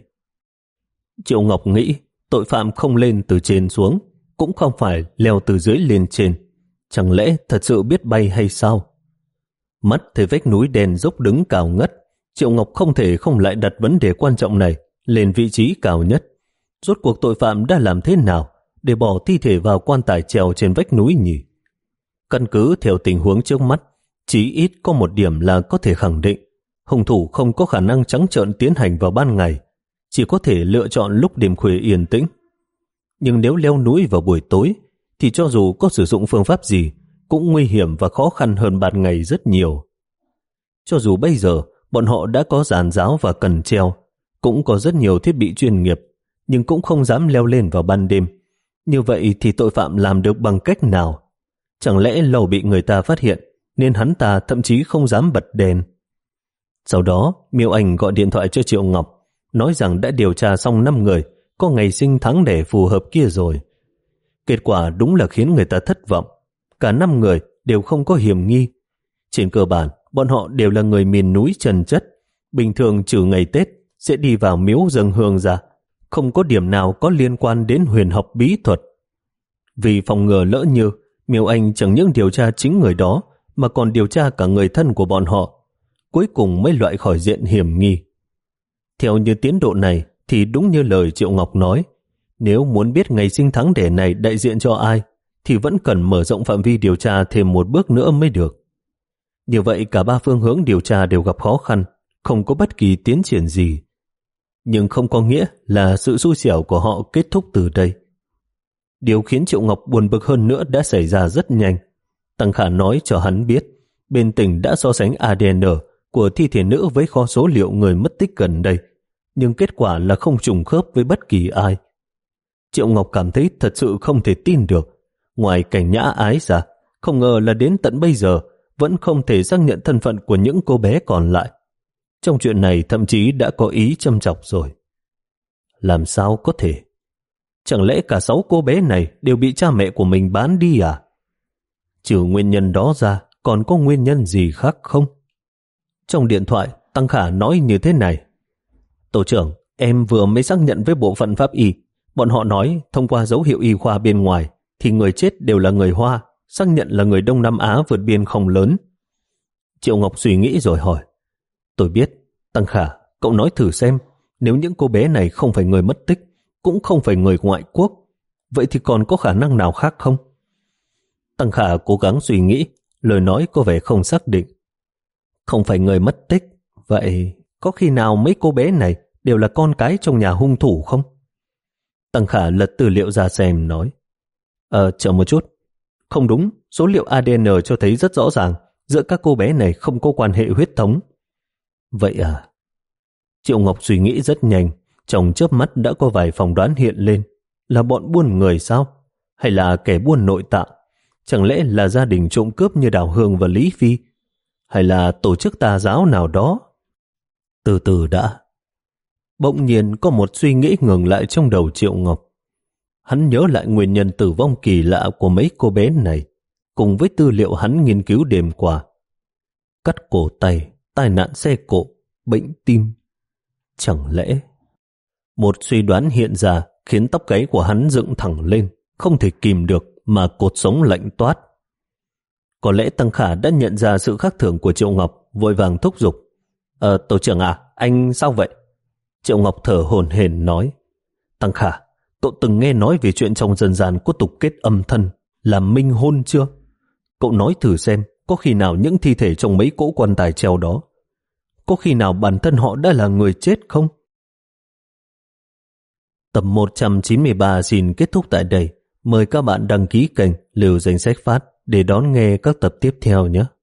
Triệu Ngọc nghĩ tội phạm không lên từ trên xuống, cũng không phải leo từ dưới lên trên. Chẳng lẽ thật sự biết bay hay sao? Mắt thấy vách núi đen dốc đứng cao ngất, Triệu Ngọc không thể không lại đặt vấn đề quan trọng này lên vị trí cao nhất. Rốt cuộc tội phạm đã làm thế nào để bỏ thi thể vào quan tài treo trên vách núi nhỉ? Căn cứ theo tình huống trước mắt, chỉ ít có một điểm là có thể khẳng định hung thủ không có khả năng trắng trợn tiến hành vào ban ngày, chỉ có thể lựa chọn lúc đêm khuya yên tĩnh. Nhưng nếu leo núi vào buổi tối, thì cho dù có sử dụng phương pháp gì, cũng nguy hiểm và khó khăn hơn ban ngày rất nhiều. Cho dù bây giờ bọn họ đã có giàn giáo và cần treo, cũng có rất nhiều thiết bị chuyên nghiệp, nhưng cũng không dám leo lên vào ban đêm. Như vậy thì tội phạm làm được bằng cách nào? Chẳng lẽ lầu bị người ta phát hiện, nên hắn ta thậm chí không dám bật đèn. Sau đó, Miêu Anh gọi điện thoại cho Triệu Ngọc, nói rằng đã điều tra xong năm người có ngày sinh tháng đẻ phù hợp kia rồi. Kết quả đúng là khiến người ta thất vọng. Cả năm người đều không có hiểm nghi. Trên cơ bản, bọn họ đều là người miền núi trần chất. Bình thường trừ ngày Tết sẽ đi vào miếu dâng hương ra. Không có điểm nào có liên quan đến huyền học bí thuật. Vì phòng ngừa lỡ như, Miêu Anh chẳng những điều tra chính người đó, mà còn điều tra cả người thân của bọn họ. Cuối cùng mới loại khỏi diện hiểm nghi. Theo như tiến độ này, thì đúng như lời Triệu Ngọc nói, nếu muốn biết ngày sinh tháng đẻ này đại diện cho ai, thì vẫn cần mở rộng phạm vi điều tra thêm một bước nữa mới được. Như vậy cả ba phương hướng điều tra đều gặp khó khăn, không có bất kỳ tiến triển gì. Nhưng không có nghĩa là sự xui xẻo của họ kết thúc từ đây. Điều khiến Triệu Ngọc buồn bực hơn nữa đã xảy ra rất nhanh. Tăng Khả nói cho hắn biết, bên tỉnh đã so sánh a đê en của thi thể nữ với kho số liệu người mất tích gần đây, nhưng kết quả là không trùng khớp với bất kỳ ai. Triệu Ngọc cảm thấy thật sự không thể tin được. Ngoài Cảnh Nhã Ái ra, không ngờ là đến tận bây giờ vẫn không thể xác nhận thân phận của những cô bé còn lại. Trong chuyện này thậm chí đã có ý châm chọc rồi. Làm sao có thể? Chẳng lẽ cả sáu cô bé này đều bị cha mẹ của mình bán đi à? Trừ nguyên nhân đó ra, còn có nguyên nhân gì khác không? Trong điện thoại, Tăng Khả nói như thế này. Tổ trưởng, em vừa mới xác nhận với bộ phận pháp y. Bọn họ nói thông qua dấu hiệu y khoa bên ngoài thì người chết đều là người Hoa, xác nhận là người Đông Nam Á vượt biên không lớn. Triệu Ngọc suy nghĩ rồi hỏi. Tôi biết, Tăng Khả, cậu nói thử xem, nếu những cô bé này không phải người mất tích, cũng không phải người ngoại quốc, vậy thì còn có khả năng nào khác không? Tăng Khả cố gắng suy nghĩ, lời nói có vẻ không xác định. Không phải người mất tích, vậy có khi nào mấy cô bé này đều là con cái trong nhà hung thủ không? Tăng Khả lật tư liệu ra xem nói. Ờ, chờ một chút. Không đúng, số liệu a đê en cho thấy rất rõ ràng, giữa các cô bé này không có quan hệ huyết thống. Vậy à? Triệu Ngọc suy nghĩ rất nhanh, trong chớp mắt đã có vài phỏng đoán hiện lên. Là bọn buôn người sao? Hay là kẻ buôn nội tạng? Chẳng lẽ là gia đình trộm cướp như Đào Hương và Lý Phi? Hay là tổ chức tà giáo nào đó? Từ từ đã. Bỗng nhiên có một suy nghĩ ngừng lại trong đầu Triệu Ngọc. Hắn nhớ lại nguyên nhân tử vong kỳ lạ của mấy cô bé này, cùng với tư liệu hắn nghiên cứu đêm qua. Cắt cổ tay, tai nạn xe cộ, bệnh tim. Chẳng lẽ... Một suy đoán hiện ra khiến tóc gáy của hắn dựng thẳng lên, không thể kìm được mà cột sống lạnh toát. Có lẽ Tăng Khả đã nhận ra sự khác thường của Triệu Ngọc, vội vàng thúc giục. Ờ, tổ trưởng à, anh sao vậy? Triệu Ngọc thở hổn hển nói, Tăng Khả, cậu từng nghe nói về chuyện trong dân gian có tục kết âm thân là minh hôn chưa? Cậu nói thử xem, có khi nào những thi thể trong mấy cỗ quan tài treo đó, có khi nào bản thân họ đã là người chết không? Tập một trăm chín mươi ba xin kết thúc tại đây. Mời các bạn đăng ký kênh Lưu Danh Sách Phát để đón nghe các tập tiếp theo nhé.